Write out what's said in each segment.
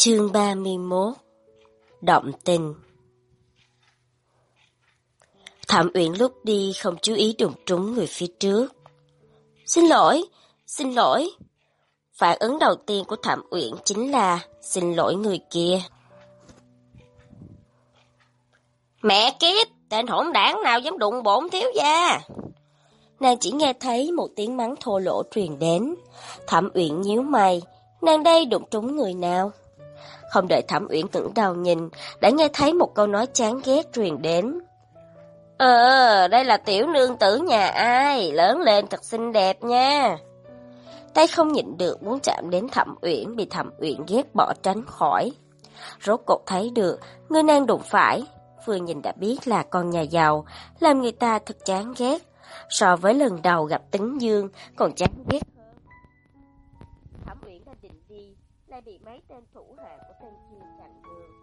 Chương 31 Động tình. Thẩm Uyển lúc đi không chú ý đụng trúng người phía trước. Xin lỗi. Phản ứng đầu tiên của Thẩm Uyển chính là xin lỗi người kia. Mẹ kiếp, tên hỗn đảng nào dám đụng bổn thiếu gia? Nàng chỉ nghe thấy một tiếng mắng thô lỗ truyền đến. Thẩm Uyển nhíu mày, nàng đây đụng trúng người nào? Không đợi Thẩm Uyển ngẩng đầu nhìn, đã nghe thấy một câu nói chán ghét truyền đến. Đây là tiểu nương tử nhà ai, lớn lên thật xinh đẹp nha. Tay không nhịn được muốn chạm đến Thẩm Uyển, bị Thẩm Uyển ghét bỏ tránh khỏi. Rốt cuộc thấy được, người nàng đụng phải, vừa nhìn đã biết là con nhà giàu, làm người ta thật chán ghét. So với lần đầu gặp Tấn Dương còn chán ghét hơn. Thẩm Uyển đang định đi, lại bị mấy tên thủ hạ của tên kia chặn đường.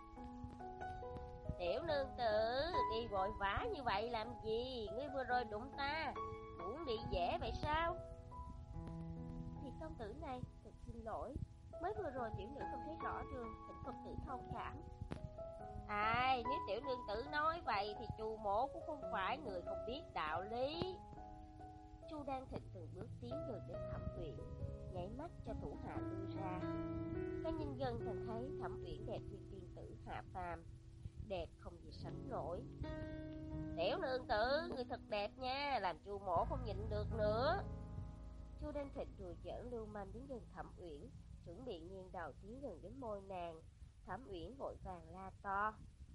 Tiểu nương tử, đi vội vã như vậy làm gì? Ngươi vừa rồi đụng ta, muốn đi dễ vậy sao? Thì công tử này, thật xin lỗi, mới vừa rồi tiểu nữ không thấy rõ đường, thỉnh công tử thông cảm. Ai, nếu tiểu nương tử nói vậy thì Chu mỗ cũng không phải người không biết đạo lý. Chu Đan Thịnh từng bước tiến gần đến Thẩm Uyển, nháy mắt cho thủ hạ lui ra. Cái nhìn gần thành thấy Thẩm Uyển đẹp như tiên tử hạ phàm, đẹp không gì sánh nổi. Tiểu nương tử, người thật đẹp nha, làm Chu mỗ không nhịn được nữa. Chu Đan Thịnh đùa giỡn lưu manh đến gần Thẩm Uyển, chuẩn bị nghiêng đầu tiến gần đến môi nàng. Thẩm Uyển vội vàng la to.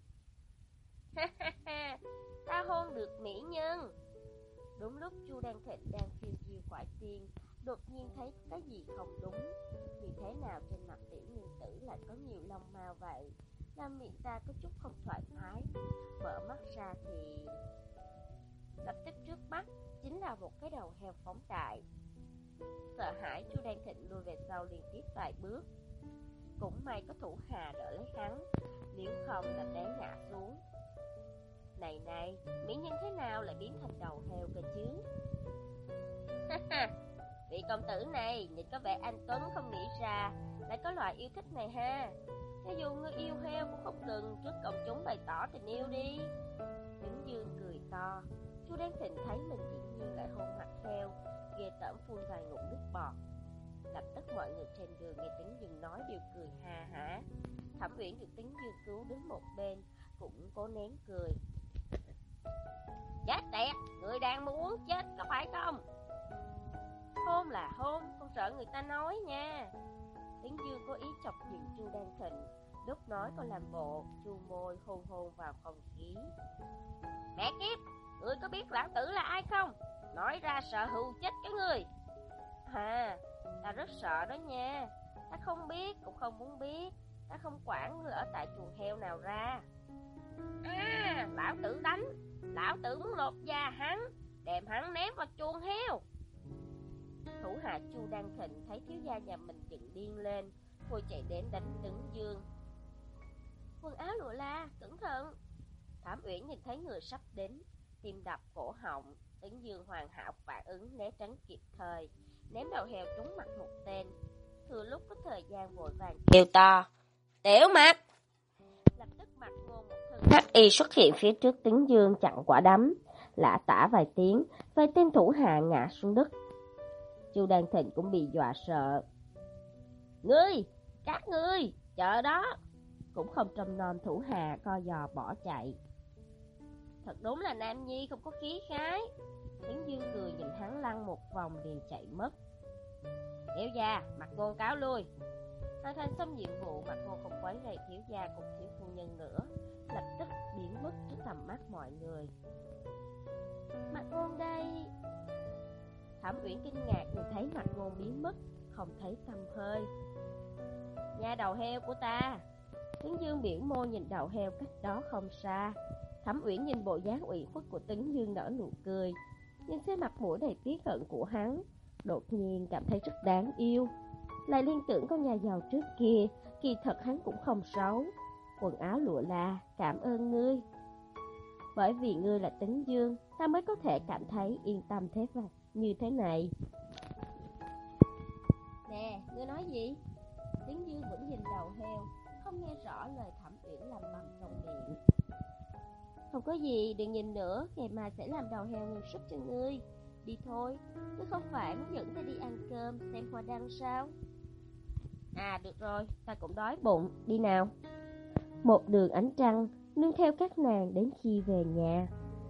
Ta hôn được mỹ nhân. Đúng lúc Chu Đan Thịnh đang phiêu diêu quải tiên, đột nhiên thấy cái gì không đúng. Vì thế nào trên mặt tiểu nương tử lại có nhiều lông mao vậy, làm miệng ta có chút không thoải mái. Mở mắt ra thì lập tức trước mắt chính là một cái đầu heo phóng đại. Sợ hãi, Chu Đan Thịnh lùi về sau liên tiếp vài bước. Cũng may có thủ hà đỡ lấy hắn, nếu không là té ngã xuống. Này, mỹ nhân thế nào lại biến thành đầu heo cơ chứ? Vị công tử này nhìn có vẻ anh tuấn, không nghĩ ra lại có loại yêu thích này ha. Cho dù ngươi yêu heo cũng không cần trước công chúng bày tỏ tình yêu đi. Tấn Dương cười to. Chu Đan Thịnh thấy mình dĩ nhiên lại hôn mặt heo, ghê tởm phun vài ngụm nước bọt. Lập tức mọi người trên đường nghe Tấn Dương nói đều cười ha hả. Thẩm Uyển được Tấn Dương cứu đứng một bên, cũng cố nén cười. Chết tiệt, người đang muốn chết có phải không? Hôn là hôn, không sợ người ta nói nha. Tấn Dương có ý chọc giận Chu Đan Thịnh, lúc nói còn làm bộ chu môi hôn vào không khí. Mẹ kiếp, ngươi có biết lão tử là ai không? Nói ra sợ hù chết cái người. Ta rất sợ đó nha. Ta không biết, cũng không muốn biết. Ta không quản ngươi ở tại chuồng heo nào ra. Lão tử đánh. Lão tử muốn lột da hắn, đem hắn ném vào chuồng heo. Thủ hạ Chu Đan Thịnh thấy thiếu gia nhà mình giận điên lên, vội chạy đến đánh Tấn Dương. Quần áo lụa la, cẩn thận. Thẩm Uyển nhìn thấy người sắp đến, tim đập cổ họng. Tấn Dương hoàn hảo phản ứng, né tránh kịp thời, ném đầu heo trúng mặt một tên. Thừa lúc có thời gian vội vàng kêu to. Tiểu Mặt! Lập tức Mặt Ngô một thân hắc y xuất hiện phía trước Tấn Dương chặn quả đấm, lả tả vài tiếng, vài tên thủ hạ ngã xuống đất. Chu Đan Thịnh cũng bị dọa sợ. Các ngươi, chờ đó! Cũng không trông nom thủ hạ, co giò bỏ chạy. Thật đúng là nam nhi không có khí khái. Tấn Dương cười nhìn hắn lăn một vòng liền chạy mất. Thiếu gia, Mặt Ngôn cáo lui. Hoàn thành xong nhiệm vụ, Mặt Ngôn không quấy rầy thiếu gia cùng thiếu phu nhân nữa, lập tức biến mất trước tầm mắt mọi người. Mặt Ngôn đây. Thẩm Uyển kinh ngạc nhìn thấy Mặt Ngôn biến mất, không thấy tăm hơi. Nhà đầu heo của ta. Tấn Dương biểu môi nhìn đầu heo cách đó không xa. Thẩm Uyển nhìn bộ dáng ủy khuất của Tấn Dương nở nụ cười, nhìn xem mặt mũi đầy tiếc hận của hắn, đột nhiên cảm thấy rất đáng yêu. Lại liên tưởng con nhà giàu trước kia, kỳ thật hắn cũng không xấu. Quần áo lụa la, cảm ơn ngươi. Bởi vì ngươi là Tấn Dương, ta mới có thể cảm thấy yên tâm thế vậy, như thế này. Nè, ngươi nói gì? Tấn Dương vẫn nhìn đầu heo, không nghe rõ lời Thẩm Uyển lầm bầm trong miệng. Không có gì, đừng nhìn nữa, ngày mai sẽ làm đầu heo ngừng súp cho ngươi. Đi thôi, ngươi không phải muốn dẫn ta đi ăn cơm, xem hoa đăng sao? À được rồi, ta cũng đói bụng, đi nào. Một đường ánh trăng nương theo các nàng đến khi về nhà.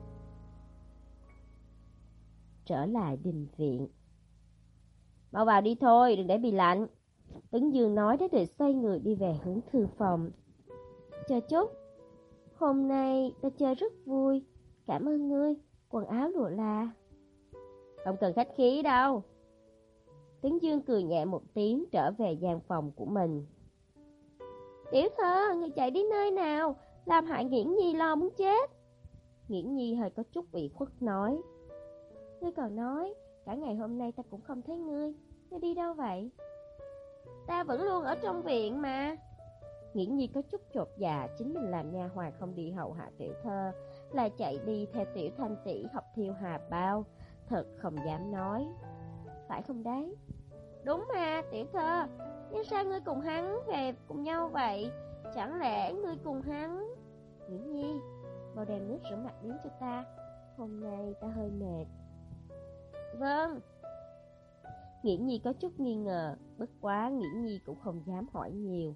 Trở lại đình viện. Mau vào đi thôi, đừng để bị lạnh. Tấn Dương nói để rồi xoay người đi về hướng thư phòng. Chờ chút, hôm nay ta chơi rất vui, cảm ơn ngươi, quần áo lụa là. Không cần khách khí đâu. Tấn Dương cười nhẹ một tiếng trở về gian phòng của mình. Tiểu Thơ, người chạy đi nơi nào, làm hại Nghiễn Nhi lo muốn chết. Nghiễn Nhi hơi có chút ủy khuất nói. Ngươi còn nói, cả ngày hôm nay ta cũng không thấy ngươi đi đâu vậy? Ta vẫn luôn ở trong viện mà. Nghiễn Nhi có chút chột dạ, chính mình làm nha hoàn không đi hầu hạ Tiểu Thơ, là chạy đi theo Tiểu Thanh tỷ học thiêu hà bao, thật không dám nói. Phải không đấy? Đúng mà, Tiểu Thơ, nhưng sao ngươi cùng hắn về cùng nhau vậy? Chẳng lẽ ngươi cùng hắn? Nghiễn Nhi, mau đem nước rửa mặt đến cho ta, hôm nay ta hơi mệt. Vâng. Nghiễn Nhi có chút nghi ngờ, bất quá Nghiễn Nhi cũng không dám hỏi nhiều.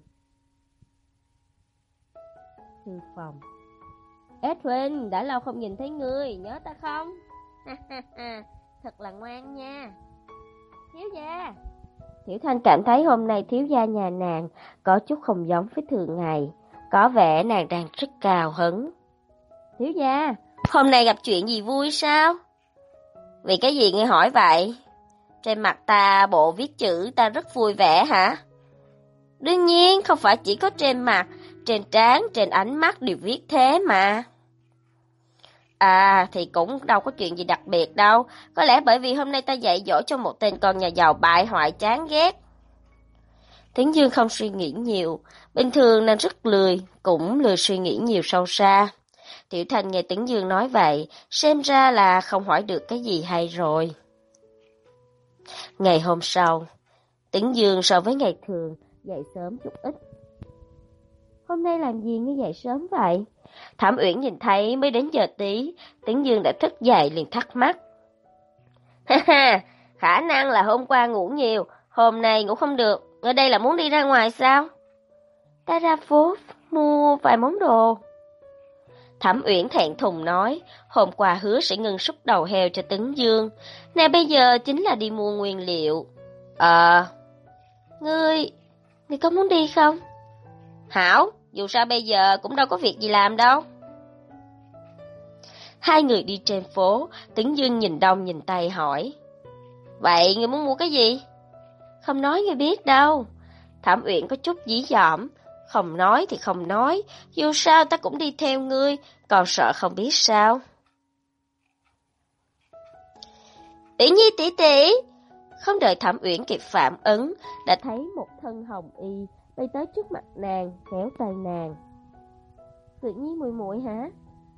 Thư phòng. Edwin, đã lâu không nhìn thấy ngươi, nhớ ta không? Thật là ngoan nha. Thiếu gia. Tiểu Thanh cảm thấy hôm nay thiếu gia nhà nàng có chút không giống với thường ngày, có vẻ nàng đang rất cao hứng. Thiếu gia, hôm nay gặp chuyện gì vui sao? Vì cái gì ngươi hỏi vậy? Trên mặt ta bộ viết chữ ta rất vui vẻ hả? Đương nhiên, không phải chỉ có trên mặt, trên trán, trên ánh mắt đều viết thế mà. À, thì cũng đâu có chuyện gì đặc biệt đâu. Có lẽ bởi vì hôm nay ta dạy dỗ cho một tên con nhà giàu bại hoại chán ghét. Tấn Dương không suy nghĩ nhiều. Bình thường nàng rất lười, cũng lười suy nghĩ nhiều sâu xa. Tiểu Thanh nghe Tấn Dương nói vậy, xem ra là không hỏi được cái gì hay rồi. Ngày hôm sau, Tấn Dương so với ngày thường dậy sớm chút ít. Hôm nay làm gì ngươi dậy sớm vậy? Thẩm Uyển nhìn thấy mới đến giờ tí, Tấn Dương đã thức dậy liền thắc mắc. Ha ha, khả năng là hôm qua ngủ nhiều, hôm nay ngủ không được, ở đây là muốn đi ra ngoài sao? Ta ra phố mua vài món đồ. Thẩm Uyển thẹn thùng nói, hôm qua hứa sẽ ngừng súp đầu heo cho Tấn Dương, nè bây giờ chính là đi mua nguyên liệu. Ngươi có muốn đi không? Hảo, dù sao bây giờ cũng đâu có việc gì làm đâu. Hai người đi trên phố, Tấn Dương nhìn đông nhìn tây hỏi. Vậy ngươi muốn mua cái gì? Không nói ngươi biết đâu. Thẩm Uyển có chút dí dỏm. Không nói thì không nói, dù sao ta cũng đi theo ngươi, còn sợ không biết sao. Uyển Nhi tỷ tỷ. Không đợi Thẩm Uyển kịp phản ứng, đã thấy một thân hồng y bay tới trước mặt nàng, kéo tay nàng. Uyển Nhi muội muội hả?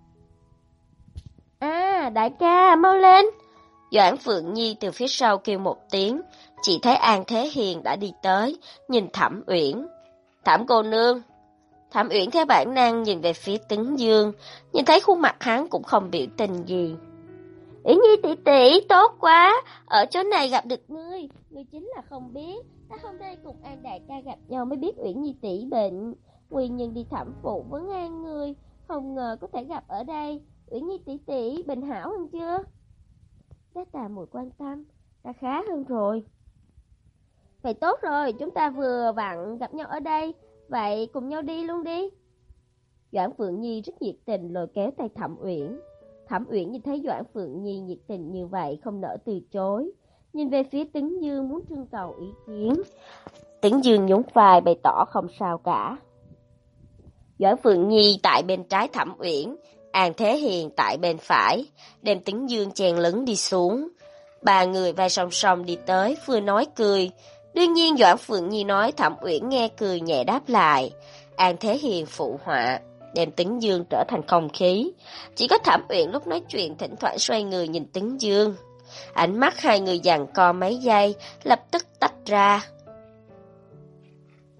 À, đại ca, mau lên. Doãn Phượng Nhi từ phía sau kêu một tiếng, chỉ thấy An Thế Hiền đã đi tới, nhìn Thẩm Uyển. Thẩm cô nương. Thẩm Uyển theo bản năng nhìn về phía Tấn Dương, nhìn thấy khuôn mặt hắn cũng không biểu tình gì. Uyển Nhi tỷ tỷ, tốt quá, ở chỗ này gặp được ngươi chính là không biết, ta hôm nay cùng An đại ca gặp nhau mới biết Uyển Nhi tỷ bệnh, nguyên nhân đi thẩm phụ vấn an ngươi, không ngờ có thể gặp ở đây. Uyển Nhi tỷ tỷ bệnh hảo hơn chưa? Đa tạ muội quan tâm, ta khá hơn rồi. Vậy tốt rồi, chúng ta vừa vặn gặp nhau ở đây, vậy cùng nhau đi luôn đi. Doãn Phượng Nhi rất nhiệt tình lôi kéo tay Thẩm Uyển. Thẩm Uyển nhìn thấy Doãn Phượng Nhi nhiệt tình như vậy không nỡ từ chối, nhìn về phía Tấn Dương muốn trưng cầu ý kiến. Tấn Dương nhún vai bày tỏ không sao cả. Doãn Phượng Nhi tại bên trái Thẩm Uyển, An Thế Hiền tại bên phải, đem Tấn Dương chèn lấn đi xuống. Ba người vai song song đi tới, vừa nói cười. Đương nhiên Doãn Phượng Nhi nói Thẩm Uyển nghe cười nhẹ đáp lại. An Thế Hiền phụ họa, đem Tấn Dương trở thành không khí. Chỉ có Thẩm Uyển lúc nói chuyện thỉnh thoảng xoay người nhìn Tấn Dương. Ánh mắt hai người giằng co mấy giây, lập tức tách ra.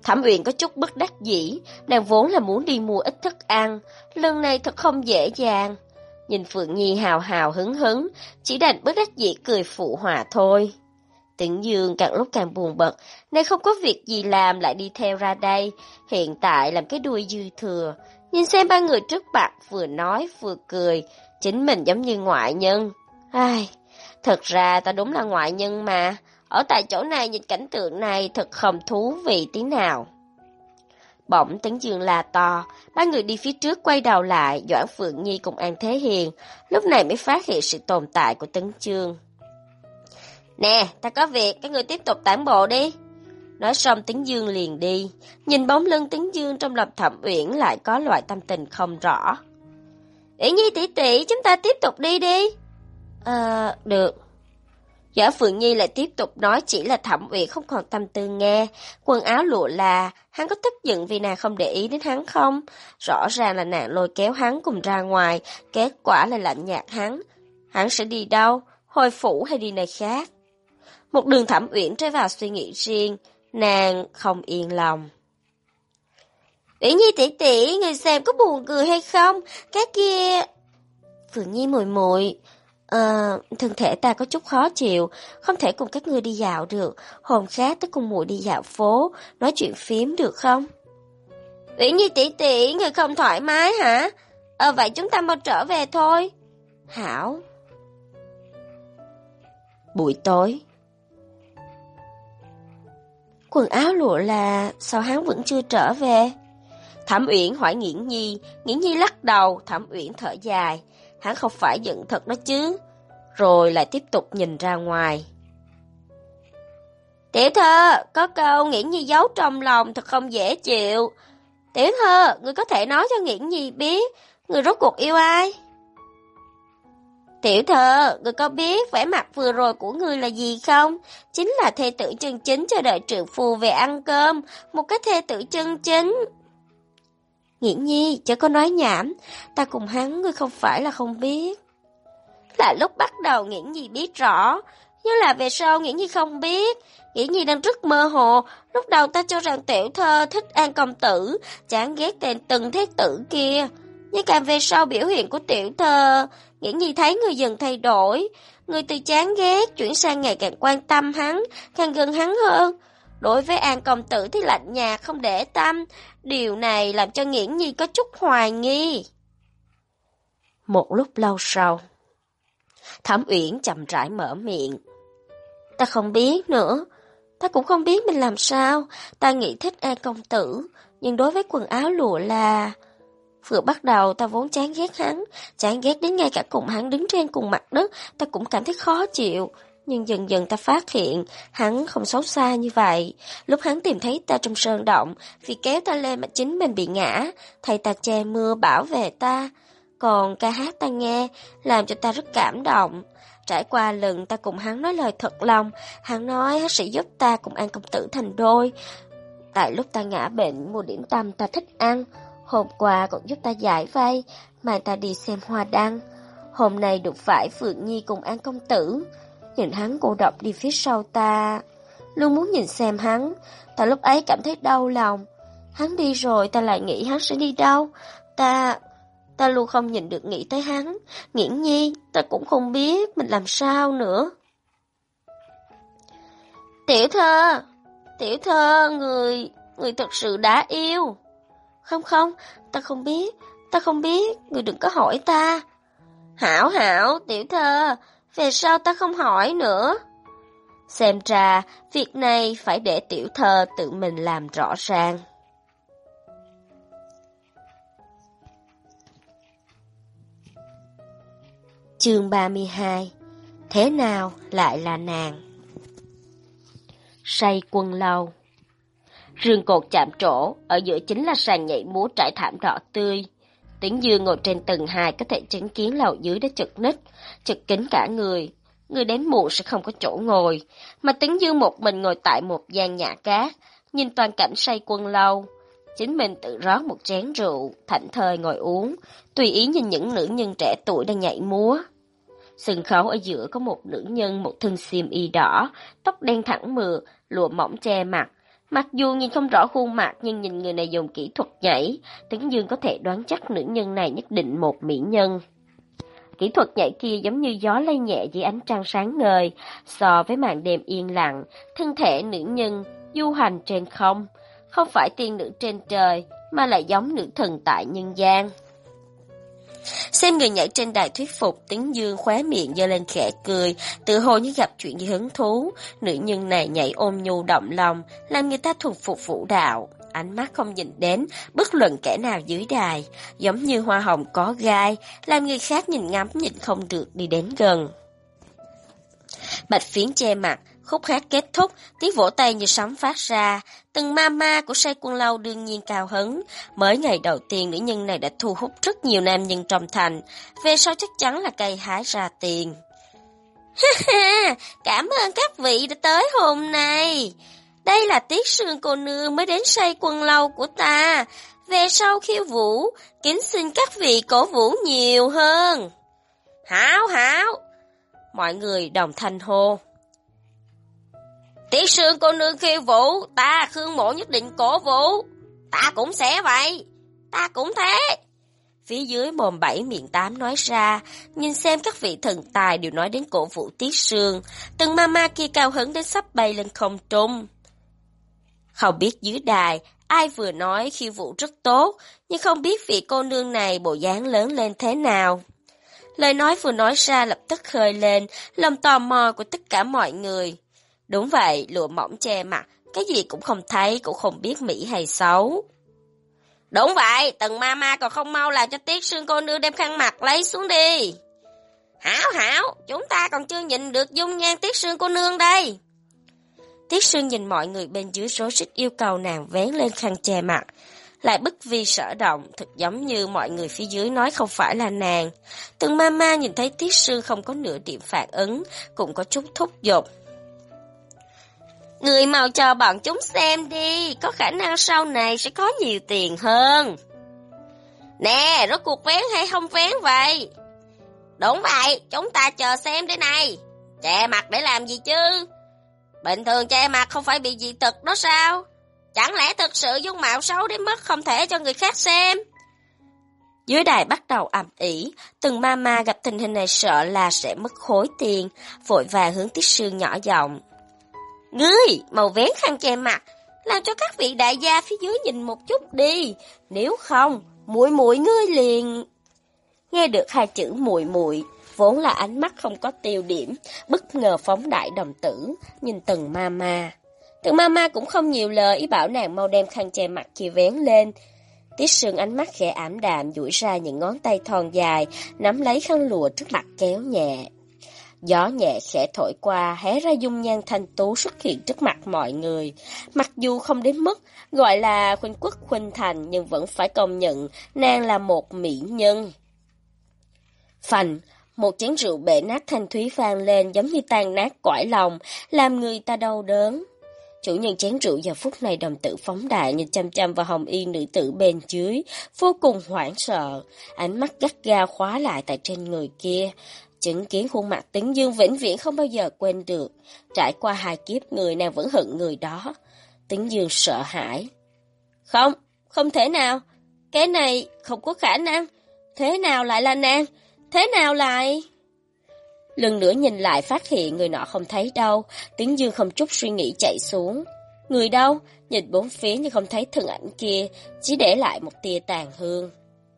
Thẩm Uyển có chút bất đắc dĩ, nàng vốn là muốn đi mua ít thức ăn, lần này thật không dễ dàng. Nhìn Phượng Nhi hào hào hứng hứng, chỉ đành bất đắc dĩ cười phụ họa thôi. Tĩnh Dương càng lúc càng buồn bực, nay không có việc gì làm lại đi theo ra đây, hiện tại làm cái đuôi dư thừa. Nhìn xem ba người trước mặt vừa nói vừa cười, chính mình giống như ngoại nhân. Ai, thật ra ta đúng là ngoại nhân mà, ở tại chỗ này nhìn cảnh tượng này thật không thú vị tí nào. Bỗng Tĩnh Dương la to, ba người đi phía trước quay đầu lại, Doãn Phượng Nhi cùng An Thế Hiền, lúc này mới phát hiện sự tồn tại của Tĩnh Dương. Nè, ta có việc, các người tiếp tục tản bộ đi. Nói xong Tĩnh Dương liền đi, nhìn bóng lưng Tĩnh Dương trong lòng Thẩm Uyển lại có loại tâm tình không rõ. Uyển Nhi tỷ tỷ, chúng ta tiếp tục đi đi. Được. Doãn Phượng Nhi lại tiếp tục nói, chỉ là Thẩm Uyển không còn tâm tư nghe. Quần áo lụa là, hắn có tức giận vì nàng không để ý đến hắn không? Rõ ràng là nàng lôi kéo hắn cùng ra ngoài, kết quả là lạnh nhạt hắn. Hắn sẽ đi đâu? Hồi phủ hay đi nơi khác? Một đường Thẩm Uyển rơi vào suy nghĩ riêng, nàng không yên lòng. Uyển Nhi tỷ tỷ, người xem có buồn cười hay không? Cái kia... Phượng Nhi muội muội, thân thể ta có chút khó chịu, không thể cùng các ngươi đi dạo được. Hôm khác tới cùng muội đi dạo phố, nói chuyện phím được không? Uyển Nhi tỷ tỷ, người không thoải mái hả? Vậy chúng ta mau trở về thôi. Hảo. Buổi tối. Quần áo lụa là, sao hắn vẫn chưa trở về? Thẩm Uyển hỏi Nghiễn Nhi lắc đầu, Thẩm Uyển thở dài. Hắn không phải giận thật đó chứ. Rồi lại tiếp tục nhìn ra ngoài. Tiểu thơ, có câu Nghiễn Nhi giấu trong lòng thật không dễ chịu. Tiểu thơ, người có thể nói cho Nghiễn Nhi biết, người rốt cuộc yêu ai? Tiểu thơ, người có biết vẻ mặt vừa rồi của người là gì không? Chính là thê tử chân chính chờ đợi trượng phu về ăn cơm, một cái thê tử chân chính. Nghiễn Nhi, chớ có nói nhảm, ta cùng hắn ngươi không phải là không biết. Là lúc bắt đầu Nghiễn Nhi biết rõ, nhưng là về sau Nghiễn Nhi không biết. Nghiễn Nhi đang rất mơ hồ, lúc đầu ta cho rằng tiểu thơ thích An công tử, chán ghét tên từng thế tử kia. Nhưng càng về sau biểu hiện của tiểu thơ, Nghiễn Nhi thấy người dần thay đổi, người từ chán ghét chuyển sang ngày càng quan tâm hắn, càng gần hắn hơn. Đối với An công tử thì lạnh nhạt không để tâm, điều này làm cho Nghiễn Nhi có chút hoài nghi. Một lúc lâu sau, Thẩm Uyển chậm rãi mở miệng. Ta không biết nữa, ta cũng không biết mình làm sao, ta nghĩ thích An công tử, nhưng đối với quần áo lụa là... Vừa bắt đầu ta vốn chán ghét hắn, chán ghét đến ngay cả cùng hắn đứng trên cùng mặt đất, ta cũng cảm thấy khó chịu. Nhưng dần dần ta phát hiện, hắn không xấu xa như vậy. Lúc hắn tìm thấy ta trong sơn động, vì kéo ta lên mà chính mình bị ngã, thầy ta che mưa bảo vệ ta. Còn ca hát ta nghe, làm cho ta rất cảm động. Trải qua lần ta cùng hắn nói lời thật lòng, hắn nói hắn sẽ giúp ta cùng An công tử thành đôi. Tại lúc ta ngã bệnh, mua điểm tâm ta thích ăn. Hôm qua còn giúp ta giải vây, mai ta đi xem hoa đăng. Hôm nay đụng phải Phượng Nhi cùng An công tử. Nhìn hắn cô độc đi phía sau ta, luôn muốn nhìn xem hắn. Ta lúc ấy cảm thấy đau lòng. Hắn đi rồi ta lại nghĩ hắn sẽ đi đâu. Ta luôn không nhìn được nghĩ tới hắn. Nghiễn Nhi, ta cũng không biết mình làm sao nữa. Tiểu thơ, người thật sự đã yêu. Không, ta không biết, người đừng có hỏi ta. Hảo, tiểu thơ, về sau ta không hỏi nữa. Xem ra, việc này phải để tiểu thơ tự mình làm rõ ràng. Chương 32. Thế nào lại là nàng? Say quân lâu. Rương cột chạm trổ, ở giữa chính là sàn nhảy múa trải thảm đỏ tươi. Tĩnh Dương ngồi trên tầng 2 có thể chứng kiến lầu dưới đã chật ních, chật kín cả người. Người đến muộn sẽ không có chỗ ngồi, mà Tĩnh Dương một mình ngồi tại một gian nhà cát, nhìn toàn cảnh say quân lâu. Chính mình tự rót một chén rượu, thảnh thơi ngồi uống, tùy ý nhìn những nữ nhân trẻ tuổi đang nhảy múa. Sân khấu ở giữa có một nữ nhân một thân xiêm y đỏ, tóc đen thẳng mượt, lụa mỏng che mặt, Mặc dù nhìn không rõ khuôn mặt nhưng nhìn người này dùng kỹ thuật nhảy, Tấn Dương có thể đoán chắc nữ nhân này nhất định một mỹ nhân. Kỹ thuật nhảy kia giống như gió lay nhẹ dưới ánh trăng sáng ngời, so với màn đêm yên lặng, thân thể nữ nhân du hành trên không, không phải tiên nữ trên trời, mà lại giống nữ thần tại nhân gian. Xem người nhảy trên đài thuyết phục, Tấn Dương khóe miệng giơ lên khẽ cười, tự hồ như gặp chuyện gì hứng thú. Nữ nhân này nhảy ôm nhu động lòng, làm người ta thuần phục vũ đạo. Ánh mắt không nhìn đến bất luận kẻ nào dưới đài, giống như hoa hồng có gai, làm người khác nhìn ngắm nhìn không được đi đến gần. Bạch Phiến che mặt, khúc hát kết thúc, tiếng vỗ tay như sấm phát ra. Từng mama của Say Quân Lâu đương nhiên cao hứng. Mới ngày đầu tiên, nữ nhân này đã thu hút rất nhiều nam nhân trong thành. Về sau chắc chắn là cây hái ra tiền. Ha ha, cảm ơn các vị đã tới hôm nay. Đây là Tiết Sương cô nương mới đến Say Quân Lâu của ta. Về sau khiêu vũ, kính xin các vị cổ vũ nhiều hơn. Hảo hảo. Mọi người đồng thanh hô. Tiết Sương cô nương khiêu vũ, ta Khương Mộ nhất định cổ vũ. Ta cũng sẽ vậy. Ta cũng thế. Phía dưới mồm 7 miệng 8 nói ra, nhìn xem các vị thần tài đều nói đến cổ vũ Tiết Sương. Từng mama kia cao hứng đến sắp bay lên không trung. Không biết dưới đài, ai vừa nói khiêu vũ rất tốt, nhưng không biết vị cô nương này bộ dáng lớn lên thế nào. Lời nói vừa nói ra lập tức khơi lên lòng tò mò của tất cả mọi người. Đúng vậy, lụa mỏng che mặt, cái gì cũng không thấy, cũng không biết mỹ hay xấu. Đúng vậy, Tần Mama còn không mau làm cho Tiết Sương cô nương đem khăn mặt lấy xuống đi. Hảo hảo, chúng ta còn chưa nhìn được dung nhan Tiết Sương cô nương đây. Tiết Sương nhìn mọi người bên dưới rối rít yêu cầu nàng vén lên khăn che mặt, lại bức vi sở động, thật giống như mọi người phía dưới nói không phải là nàng. Tần Mama nhìn thấy Tiết Sương không có nửa điểm phản ứng, cũng có chút thúc giục. Người mau cho bọn chúng xem đi, có khả năng sau này sẽ có nhiều tiền hơn. Nè, rốt cuộc vén hay không vén vậy? Đúng vậy, chúng ta chờ xem đây này. Che mặt để làm gì chứ? Bình thường che mặt không phải bị dị tật đó sao? Chẳng lẽ thực sự dung mạo xấu đến mức không thể cho người khác xem? Dưới đài bắt đầu ầm ĩ, từng mama gặp tình hình này sợ là sẽ mất khối tiền, vội vàng hướng Tiết Sương nhỏ giọng. Ngươi, màu vén khăn che mặt, làm cho các vị đại gia phía dưới nhìn một chút đi, nếu không, muội muội ngươi liền. Nghe được hai chữ muội muội, vốn là ánh mắt không có tiêu điểm, bất ngờ phóng đại đồng tử, nhìn Tần Mama. Tần Mama cũng không nhiều lời, ý bảo nàng mau đem khăn che mặt kia vén lên. Tiết Sương ánh mắt khẽ ảm đạm, duỗi ra những ngón tay thon dài, nắm lấy khăn lụa trước mặt kéo nhẹ. Gió nhẹ khẽ thổi qua, hé ra dung nhan thanh tú xuất hiện trước mặt mọi người. Mặc dù không đến mức gọi là khuynh quốc khuynh thành, nhưng vẫn phải công nhận nàng là một mỹ nhân. Phành, một chén rượu bể nát thanh thúy vang lên giống như tan nát cõi lòng, làm người ta đau đớn. Chủ nhân chén rượu giờ phút này đồng tử phóng đại nhìn chăm chăm vào hồng y nữ tử bên dưới, vô cùng hoảng sợ, ánh mắt gắt gao khóa lại tại trên người kia. Chứng kiến khuôn mặt Tấn Dương vĩnh viễn không bao giờ quên được, trải qua 2 kiếp người nàng vẫn hận người đó. Tấn Dương sợ hãi. Không thể nào, cái này không có khả năng, thế nào lại là nàng, thế nào lại... Lần nữa nhìn lại phát hiện người nọ không thấy đâu, Tấn Dương không chút suy nghĩ chạy xuống. Người đâu? Nhìn bốn phía nhưng không thấy thân ảnh kia, chỉ để lại một tia tàn hương.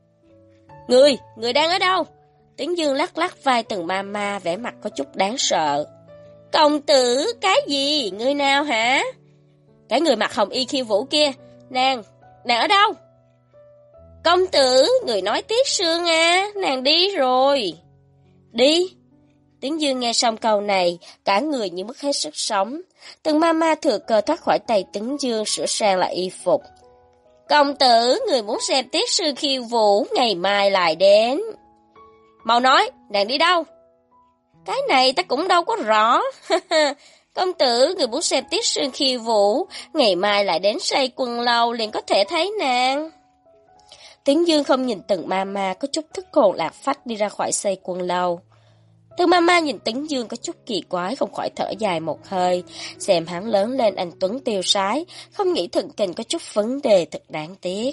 Người đang ở đâu? Tấn Dương lắc lắc vai Tần Mama, vẻ mặt có chút đáng sợ. Công tử, cái gì? Người nào hả? Cái người mặc hồng y khiêu vũ kia, nàng ở đâu? Công tử, người nói Tiết Sương à, nàng đi rồi. Đi? Tấn Dương nghe xong câu này, cả người như mất hết sức sống. Tần Mama thừa cơ thoát khỏi tay Tấn Dương, sửa sang lại y phục. Công tử, người muốn xem Tiết Sương khiêu vũ, ngày mai lại đến. Mau nói, nàng đi đâu? Cái này ta cũng đâu có rõ. Công tử, người muốn xem Tiết Sương khiêu vũ, ngày mai lại đến Say Quân Lâu liền có thể thấy nàng. Tấn Dương không nhìn Tần Mama, có chút thất hồn lạc phách đi ra khỏi Say Quân Lâu. Thư Mama nhìn Tấn Dương có chút kỳ quái, không khỏi thở dài một hơi, xem hắn lớn lên anh tuấn tiêu sái, không nghĩ Thận Kình có chút vấn đề thật đáng tiếc.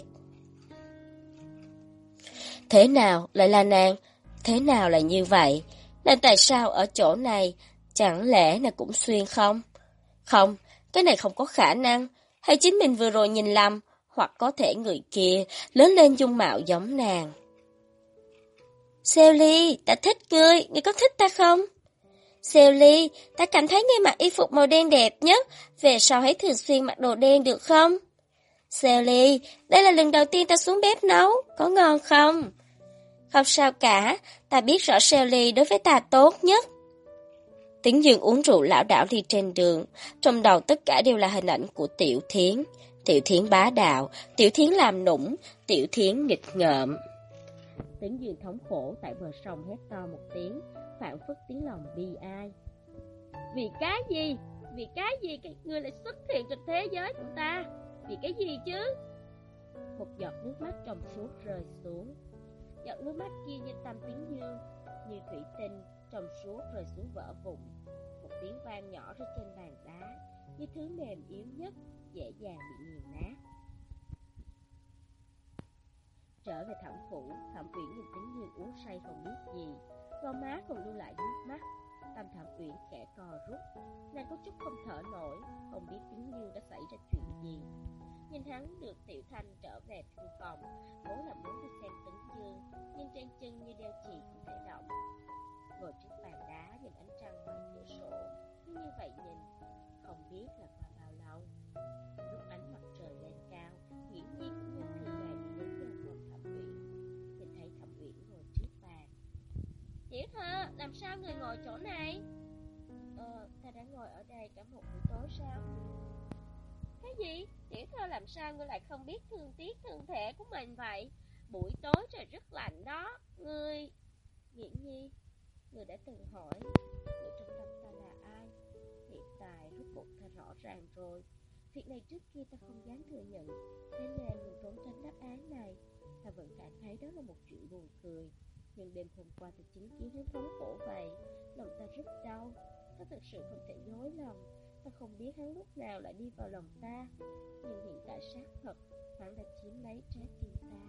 Thế nào lại là nàng? Thế nào lại như vậy? Nàng tại sao ở chỗ này? Chẳng lẽ nàng cũng xuyên không? Không, cái này không có khả năng. Hay chính mình vừa rồi nhìn lầm, hoặc có thể người kia lớn lên dung mạo giống nàng. Selly, ta thích ngươi có thích ta không? Selly, ta cảm thấy ngươi mặc y phục màu đen đẹp nhất, về sau hãy thường xuyên mặc đồ đen được không? Selly, đây là lần đầu tiên ta xuống bếp nấu, có ngon không? Không sao cả, ta biết rõ Selly đối với ta tốt nhất. Tấn Dương uống rượu lảo đảo đi trên đường, trong đầu tất cả đều là hình ảnh của Tiểu Thiến. Tiểu Thiến bá đạo, Tiểu Thiến làm nũng, Tiểu Thiến nghịch ngợm. Tấn Dương thống khổ tại bờ sông hét to một tiếng, phảng phất tiếng lòng bi ai. Vì cái gì? Vì cái gì các ngươi lại xuất hiện trên thế giới của ta? Vì cái gì chứ? Một giọt nước mắt trong suốt rơi xuống. Giọt nước mắt kia như tâm Tấn Dương, như thủy tinh trong suốt rơi xuống vỡ vụn. Một tiếng vang nhỏ rơi trên bàn đá, như thứ mềm yếu nhất, dễ dàng bị nghiền nát. Trở về Thẩm phủ, Thẩm Uyển nhìn Tấn Dương uống say không biết gì, gò má còn lưu lại nước mắt. Tâm Thẩm Uyển khẽ co rút, nàng có chút không thở nổi, không biết Tấn Dương đã xảy ra chuyện gì. Nhìn hắn được Tiểu Thanh trở về thư phòng, vốn là muốn đi xem Tấn Dương, nhưng trên chân như đeo chì không thể động. Ngồi trước bàn đá nhìn ánh trăng ngoài cửa sổ, cứ như vậy nhìn, không biết là qua bao lâu. Lúc ánh mặt trời lên cao, Nghiễn Nhi cũng như thường ngày đi đến gần phòng Thẩm Uyển, nhìn thấy Thẩm Uyển ngồi trước bàn. Tiểu Thơ, làm sao người ngồi chỗ này? Ta đã ngồi ở đây cả một buổi tối sao? Cái gì? Tiểu Thơ, làm sao ngươi lại không biết thương tiếc thân thể của mình vậy? Buổi tối trời rất lạnh đó. Ngươi... Nghiễn Nhi, ngươi đã từng hỏi người trong tâm ta là ai? Hiện tại rốt cuộc ta rõ ràng rồi. Việc này trước kia ta không dám thừa nhận, thế nên mình trốn tránh đáp án này. Ta vẫn cảm thấy đó là một chuyện buồn cười. Nhưng đêm hôm qua ta chứng kiến hắn thống khổ vậy, lòng ta rất đau. Ta thực sự không thể dối lòng. Ta không biết hắn lúc nào lại đi vào lòng ta, nhưng hiện tại xác thật, hắn đã chiếm lấy trái tim ta.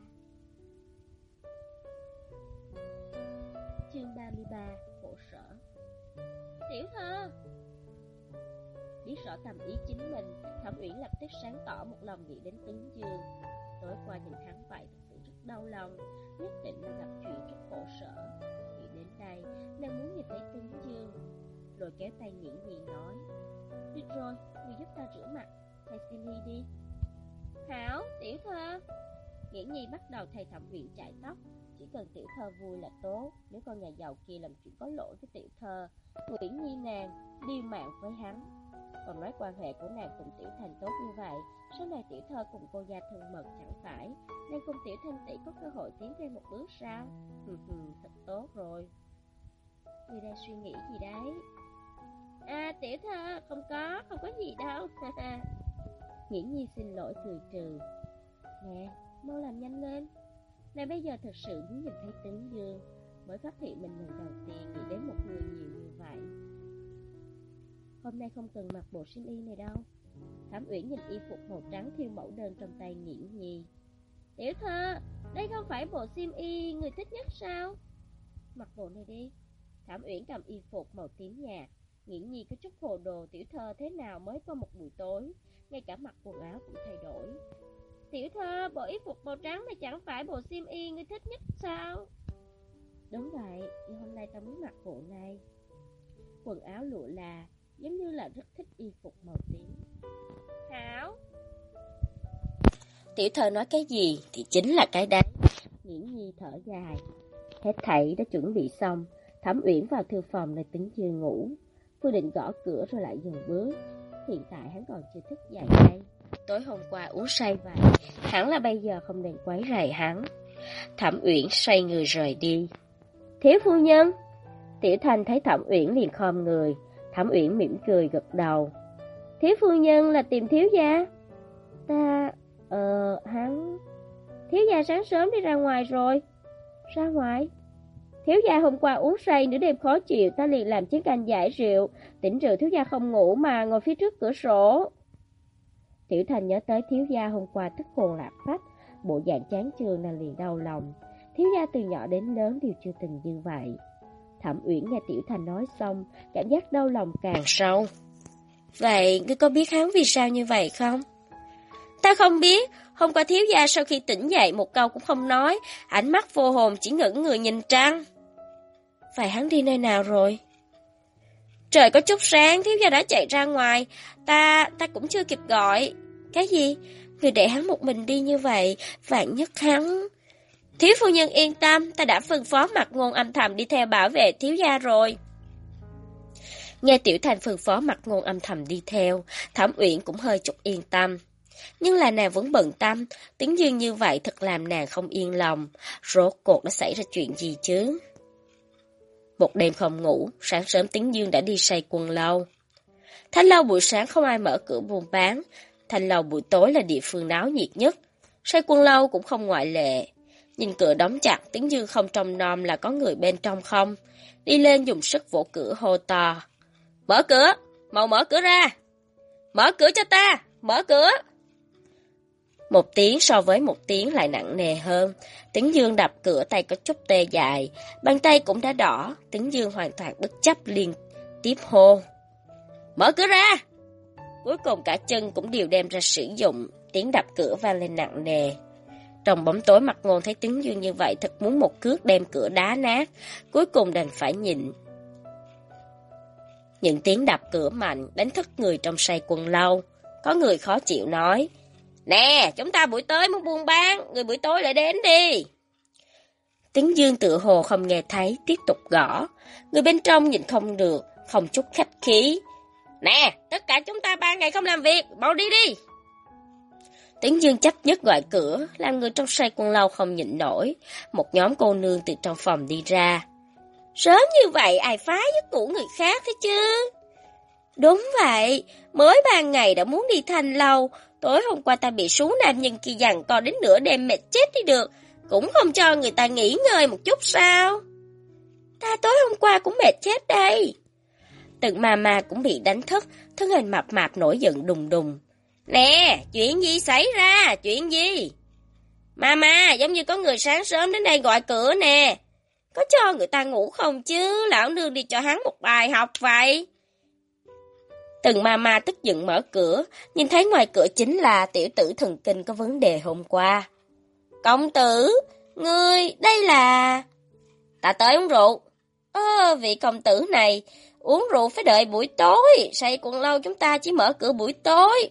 Chương 33, khổ sở. Tiểu Thơ! Biết rõ tầm ý chính mình, Thẩm Uyển lập tức sáng tỏ một lòng nghĩ đến Tấn Dương. Tối qua nhìn hắn vậy thật sự rất đau lòng, nhất định là gặp chuyện rất khổ sở. Nghĩ đến đây, nàng muốn nhìn thấy Tấn Dương, rồi kéo tay Nghiễn Nhi nói: Được rồi, người giúp ta rửa mặt, thay xiêm y đi. Hảo, Tiểu Thơ. Nghiễn Nhi bắt đầu thay Thẩm Uyển chải tóc. Chỉ cần Tiểu Thơ vui là tốt. Nếu con nhà giàu kia làm chuyện có lỗi với Tiểu Thơ, Uyển Nhi nàng liều mạng với hắn. Còn nói quan hệ của nàng cùng Tiểu Thành tốt như vậy, sau này Tiểu Thơ cùng cô gia thân mật, chẳng phải nàng cùng Tiểu Thanh tỷ có cơ hội tiến thêm một bước sao? Thật tốt rồi. Người đang suy nghĩ gì đấy? À, Tiểu Thơ, không có gì đâu. Nghiễn Nhi xin lỗi cười trừ. Nè, mau làm nhanh lên. Nàng bây giờ thật sự muốn nhìn thấy Tấn Dương, mới phát hiện mình lần đầu tiên nghĩ đến một người nhiều như vậy. Hôm nay không cần mặc bộ xiêm y này đâu. Thẩm Uyển nhìn y phục màu trắng thiêu mẫu đơn trong tay Nghiễn Nhi. Tiểu Thơ, đây không phải bộ xiêm y người thích nhất sao? Mặc bộ này đi. Thẩm Uyển cầm y phục màu tím nhạt. Nghiễn Nhi có chút hồ đồ. Tiểu Thơ thế nào mới có một buổi tối, ngay cả mặc quần áo cũng thay đổi. Tiểu Thơ, bộ y phục màu trắng này chẳng phải bộ xiêm y ngươi thích nhất sao? Đúng vậy, nhưng hôm nay ta muốn mặc bộ này. Quần áo lụa là, giống như là rất thích y phục màu tím. Hảo. Tiểu Thơ nói cái gì thì chính là cái đấy. Nghiễn Nhi thở dài. Hết thảy đã chuẩn bị xong. Thẩm Uyển vào thư phòng để Tấn Dương ngủ. Cô định gõ cửa rồi lại dừng bước. Hiện tại hắn còn chưa thức dậy đây. Tối hôm qua uống say vậy, hẳn là bây giờ không nên quấy rầy hắn. Thẩm Uyển xoay người rời đi. Thiếu phu nhân. Tiểu Thanh thấy Thẩm Uyển liền khom người. Thẩm Uyển mỉm cười gật đầu. Thiếu phu nhân là tìm thiếu gia? Ta... hắn... Thiếu gia sáng sớm đi ra ngoài rồi. Ra ngoài? Thiếu gia hôm qua uống say nửa đêm khó chịu, ta liền làm chén canh giải rượu. Tỉnh rượu thiếu gia không ngủ mà ngồi phía trước cửa sổ. Tiểu Thành nhớ tới thiếu gia hôm qua tức hồn lạc phách, bộ dạng chán chường là liền đau lòng. Thiếu gia từ nhỏ đến lớn đều chưa từng như vậy. Thẩm Uyển nghe Tiểu Thành nói xong, cảm giác đau lòng càng sâu. Vậy ngươi có biết hắn vì sao như vậy không? Ta không biết, hôm qua thiếu gia sau khi tỉnh dậy một câu cũng không nói, ánh mắt vô hồn chỉ ngẩng người nhìn trăng. Vậy hắn đi nơi nào rồi? Trời có chút sáng, thiếu gia đã chạy ra ngoài, ta cũng chưa kịp gọi. Cái gì? Người để hắn một mình đi như vậy, vạn nhất hắn... Thiếu phu nhân yên tâm, ta đã phân phó Mặc Ngôn âm thầm đi theo bảo vệ thiếu gia rồi. Nghe Tiểu Thành phân phó Mặc Ngôn âm thầm đi theo, Thẩm Uyển cũng hơi chút yên tâm. Nhưng là nàng vẫn bận tâm, Tĩnh Dương như vậy thật làm nàng không yên lòng. Rốt cuộc đã xảy ra chuyện gì chứ? Một đêm không ngủ, sáng sớm Tĩnh Dương đã đi say Quân Lâu. Thanh lâu buổi sáng không ai mở cửa buôn bán, thanh lâu buổi tối là địa phương náo nhiệt nhất. Say Quân Lâu cũng không ngoại lệ. Nhìn cửa đóng chặt, Tĩnh Dương không trông nom là có người bên trong không. Đi lên dùng sức vỗ cửa hô to. Mở cửa! Mau mở cửa ra! Mở cửa cho ta! Mở cửa! Một tiếng so với một tiếng lại nặng nề hơn. Tĩnh Dương đập cửa tay có chút tê dại. Bàn tay cũng đã đỏ. Tĩnh Dương hoàn toàn bất chấp liên tiếp hô. Mở cửa ra! Cuối cùng cả chân cũng đều đem ra sử dụng. Tiếng đập cửa vang lên nặng nề. Trong bóng tối Mặc Ngôn thấy Tĩnh Dương như vậy thật muốn một cước đem cửa đá nát. Cuối cùng đành phải nhịn. Những tiếng đập cửa mạnh đánh thức người trong say Quân Lâu. Có người khó chịu nói. Nè, chúng ta buổi tối muốn buôn bán, người buổi tối lại đến đi. Tĩnh Dương tự hồ không nghe thấy, tiếp tục gõ. Người bên trong nhìn không được, không chút khách khí. Nè, tất cả chúng ta 3 ngày không làm việc, mau đi đi. Tĩnh Dương chấp nhất gọi cửa, làm người trong say Quân Lâu không nhịn nổi. Một nhóm cô nương từ trong phòng đi ra. Sớm như vậy ai phá giấc ngủ người khác thế chứ? Đúng vậy, mới 3 ngày đã muốn đi thanh lâu. Tối hôm qua ta bị số nam nhân kia giằng co đến nửa đêm mệt chết đi được. Cũng không cho người ta nghỉ ngơi một chút sao? Ta tối hôm qua cũng mệt chết đây. Từng ma cũng bị đánh thức, thân hình mập mạp nổi giận đùng đùng. Nè, chuyện gì xảy ra? Chuyện gì? Ma, giống như có người sáng sớm đến đây gọi cửa nè. Có cho người ta ngủ không chứ? Lão nương đi cho hắn một bài học vậy. Từng ma tức giận mở cửa, nhìn thấy ngoài cửa chính là tiểu tử thần kinh có vấn đề hôm qua. Công tử, ngươi, đây là... Ta tới uống rượu. Vị công tử này, uống rượu phải đợi buổi tối, say Quân Lâu chúng ta chỉ mở cửa buổi tối.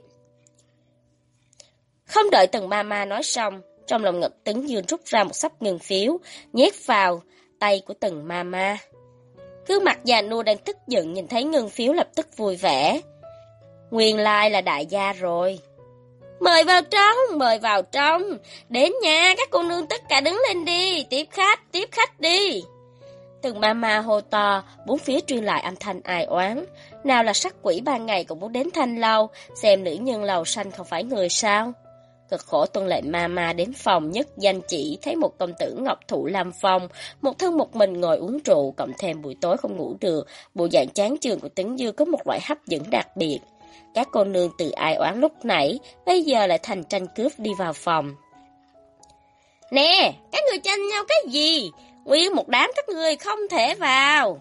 Không đợi từng ma nói xong, trong lòng ngực Tĩnh Dương rút ra một xấp ngân phiếu, nhét vào tay của từng ma. Gương mặt già nua đang tức giận nhìn thấy ngân phiếu lập tức vui vẻ. Nguyên lai là đại gia rồi. Mời vào trong. Đến nha, các cô nương tất cả đứng lên đi, tiếp khách đi. Từng ma hô to, bốn phía truyền lại âm thanh ai oán. Nào là sắc quỷ 3 ngày cũng muốn đến thanh lâu, xem nữ nhân lầu xanh không phải người sao. Cực khổ tuân lệnh ma đến phòng nhất danh chỉ thấy một công tử ngọc thụ lâm phong, một thân một mình ngồi uống rượu, cộng thêm buổi tối không ngủ được, bộ dạng chán chường của Tĩnh Dương có một loại hấp dẫn đặc biệt. Các cô nương từ ai oán lúc nãy, bây giờ lại thành tranh cướp đi vào phòng. Nè, các người tranh nhau cái gì? Nguyên một đám các người không thể vào.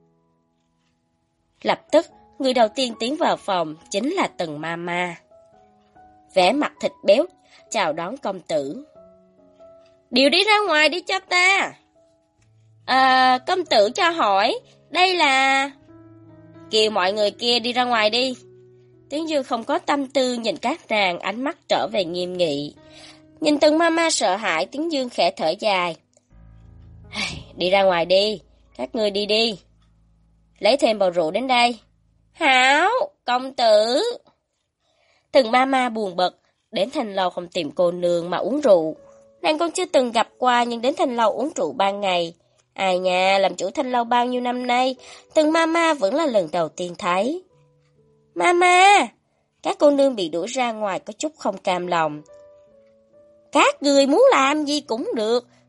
Lập tức, người đầu tiên tiến vào phòng chính là Tần Ma. Vẻ mặt thịt béo, chào đón công tử. Điều đi ra ngoài đi cho ta. Công tử cho hỏi, đây là... Kêu mọi người kia đi ra ngoài đi. Tĩnh Dương không có tâm tư nhìn các nàng, ánh mắt trở về nghiêm nghị. Nhìn Tần Ma sợ hãi, Tĩnh Dương khẽ thở dài. Đi ra ngoài đi, các ngươi đi đi. Lấy thêm bầu rượu đến đây. Hảo, công tử. Tần Ma buồn bực, đến thanh lâu không tìm cô nương mà uống rượu. Nàng còn chưa từng gặp qua nhưng đến thanh lâu uống rượu 3 ngày. Ai nha, làm chủ thanh lâu bao nhiêu năm nay, Tần Ma vẫn là lần đầu tiên thấy. Mama, các cô nương bị đuổi ra ngoài có chút không cam lòng. Các người muốn làm gì cũng được,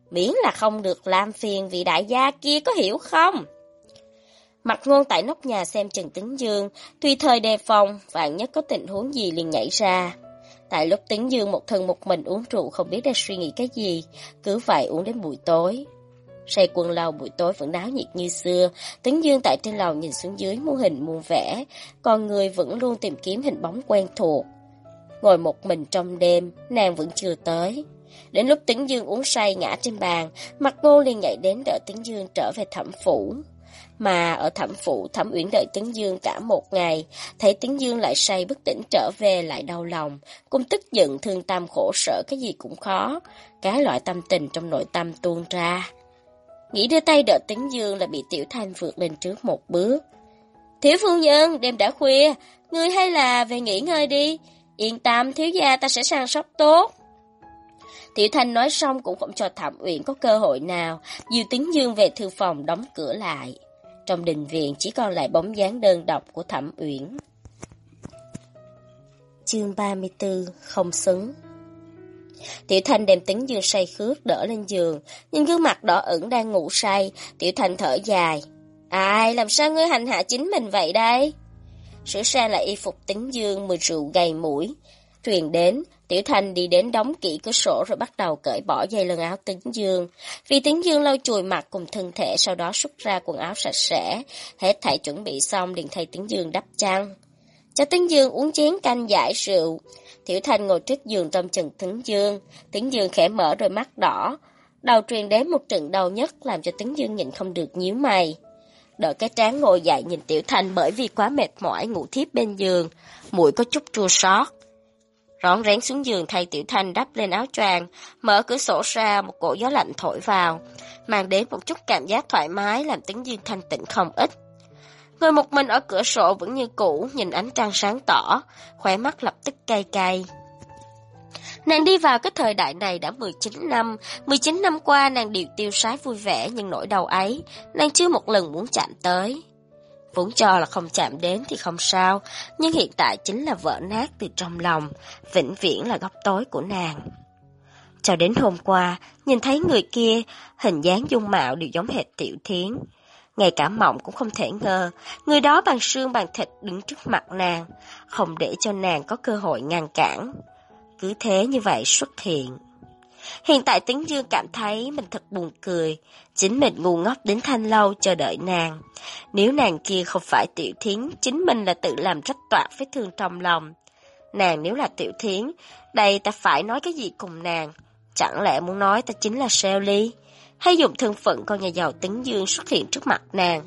miễn là không được làm phiền vị đại gia kia, có hiểu không? Mặt Ngôn tại nóc nhà xem Trần Tĩnh Dương, tùy thời đề phòng, vạn nhất có tình huống gì liền nhảy ra. Tại lúc Tĩnh Dương một thân một mình uống rượu không biết đang suy nghĩ cái gì, cứ phải uống đến buổi tối. Say Quân Lâu buổi tối vẫn náo nhiệt như xưa, Tĩnh Dương tại trên lầu nhìn xuống dưới muôn hình muôn vẻ, còn người vẫn luôn tìm kiếm hình bóng quen thuộc. Ngồi một mình trong đêm, nàng vẫn chưa tới. Đến lúc Tĩnh Dương uống say ngã trên bàn, Mặt Ngôn liền nhảy đến đỡ Tĩnh Dương trở về Thẩm phủ. Mà ở Thẩm phủ, Thẩm Uyển đợi Tĩnh Dương cả một ngày, thấy Tĩnh Dương lại say bất tỉnh trở về lại đau lòng, cũng tức giận thương tâm khổ sở cái gì cũng khó, cái loại tâm tình trong nội tâm tuôn ra. Nghĩ đưa tay đỡ Tĩnh Dương là bị Tiểu Thanh vượt lên trước một bước. Thiếu phu nhân, đêm đã khuya, ngươi hay là về nghỉ ngơi đi, yên tâm thiếu gia ta sẽ săn sóc tốt. Tiểu Thanh nói xong cũng không cho Thẩm Uyển có cơ hội nào, dìu Tĩnh Dương về thư phòng đóng cửa lại. Trong đình viện chỉ còn lại bóng dáng đơn độc của Thẩm Uyển. Chương 34, không xứng. Tiểu Thanh đem Tĩnh Dương say khướt đỡ lên giường, nhìn gương mặt đỏ ửng đang ngủ say, Tiểu Thanh thở dài. Ai, làm sao ngươi hành hạ chính mình vậy đây? Sửa sang lại y phục Tĩnh Dương, mùi rượu gây mũi truyền đến. Tiểu Thanh đi đến đóng kỹ cửa sổ rồi bắt đầu cởi bỏ dây lưng áo Tĩnh Dương. Vì Tĩnh Dương lau chùi mặt cùng thân thể, sau đó xuất ra quần áo sạch sẽ, hết thảy chuẩn bị xong liền thay Tĩnh Dương đắp chăn. Cho Tĩnh Dương uống chén canh giải rượu. Tiểu Thanh ngồi trước giường trong chừng Tĩnh Dương. Tĩnh Dương khẽ mở đôi mắt đỏ, đầu truyền đến một trận đau nhức làm cho Tĩnh Dương nhịn không được nhíu mày. Đợi cái trán ngồi dậy nhìn Tiểu Thanh bởi vì quá mệt mỏi ngủ thiếp bên giường, mũi có chút chua xót. Rón rén xuống giường thay Tiểu Thanh đắp lên áo choàng, mở cửa sổ ra, một cỗ gió lạnh thổi vào, mang đến một chút cảm giác thoải mái làm Tĩnh Dương thanh tịnh không ít. Ngồi một mình ở cửa sổ vẫn như cũ, nhìn ánh trăng sáng tỏ, khóe mắt lập tức cay cay. Nàng đi vào cái thời đại này đã 19 năm qua nàng đều tiêu sái vui vẻ, nhưng nỗi đau ấy, nàng chưa một lần muốn chạm tới. Vốn cho là không chạm đến thì không sao, nhưng hiện tại chính là vỡ nát từ trong lòng, vĩnh viễn là góc tối của nàng. Cho đến hôm qua, nhìn thấy người kia, hình dáng dung mạo đều giống hệt Tiểu Thiến. Ngay cả mộng cũng không thể ngờ, người đó bằng xương bằng thịt đứng trước mặt nàng, không để cho nàng có cơ hội ngăn cản. Cứ thế như vậy xuất hiện. Hiện tại Tĩnh Dương cảm thấy mình thật buồn cười, chính mình ngu ngốc đến thanh lâu chờ đợi nàng. Nếu nàng kia không phải Tiểu Thiến, chính mình là tự làm rách toạc vết thương trong lòng. Nàng nếu là Tiểu Thiến, đây ta phải nói cái gì cùng nàng? Chẳng lẽ muốn nói ta chính là Sally? Hay dùng thân phận con nhà giàu Tĩnh Dương xuất hiện trước mặt nàng?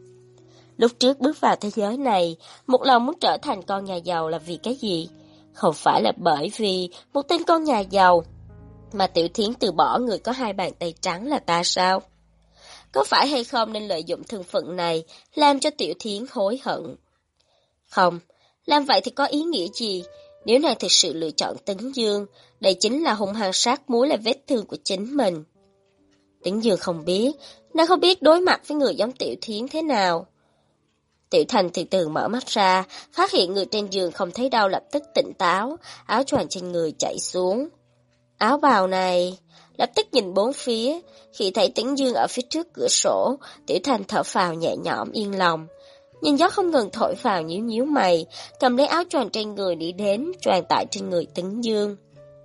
Lúc trước bước vào thế giới này, một lòng muốn trở thành con nhà giàu là vì cái gì? Không phải là bởi vì một tên con nhà giàu mà Tiểu Thiến từ bỏ người có hai bàn tay trắng là ta sao? Có phải hay không nên lợi dụng thân phận này làm cho Tiểu Thiến hối hận? Không, làm vậy thì có ý nghĩa gì? Nếu nàng thực sự lựa chọn Tĩnh Dương, đây chính là hung hăng sát muối là vết thương của chính mình. Tĩnh Dương không biết, nàng không biết đối mặt với người giống Tiểu Thiến thế nào. Tiểu Thanh từ từ mở mắt ra, phát hiện người trên giường không thấy đau lập tức tỉnh táo, áo choàng trên người chạy xuống. Áo bào này, lập tức nhìn bốn phía, khi thấy Tĩnh Dương ở phía trước cửa sổ, Tiểu Thanh thở phào nhẹ nhõm yên lòng. Nhìn gió không ngừng thổi vào nhíu nhíu mày, cầm lấy áo choàng trên người đi đến, choàng tại trên người Tĩnh Dương.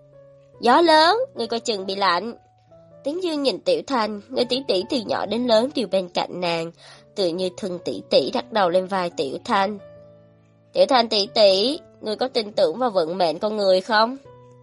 Gió lớn, người coi chừng bị lạnh. Tĩnh Dương nhìn Tiểu Thanh, người tỷ tỷ từ nhỏ đến lớn đều bên cạnh nàng, tự như thân tỷ tỷ đặt đầu lên vai Tiểu Thanh. Tiểu Thanh tỷ tỷ, người có tin tưởng vào vận mệnh con người không?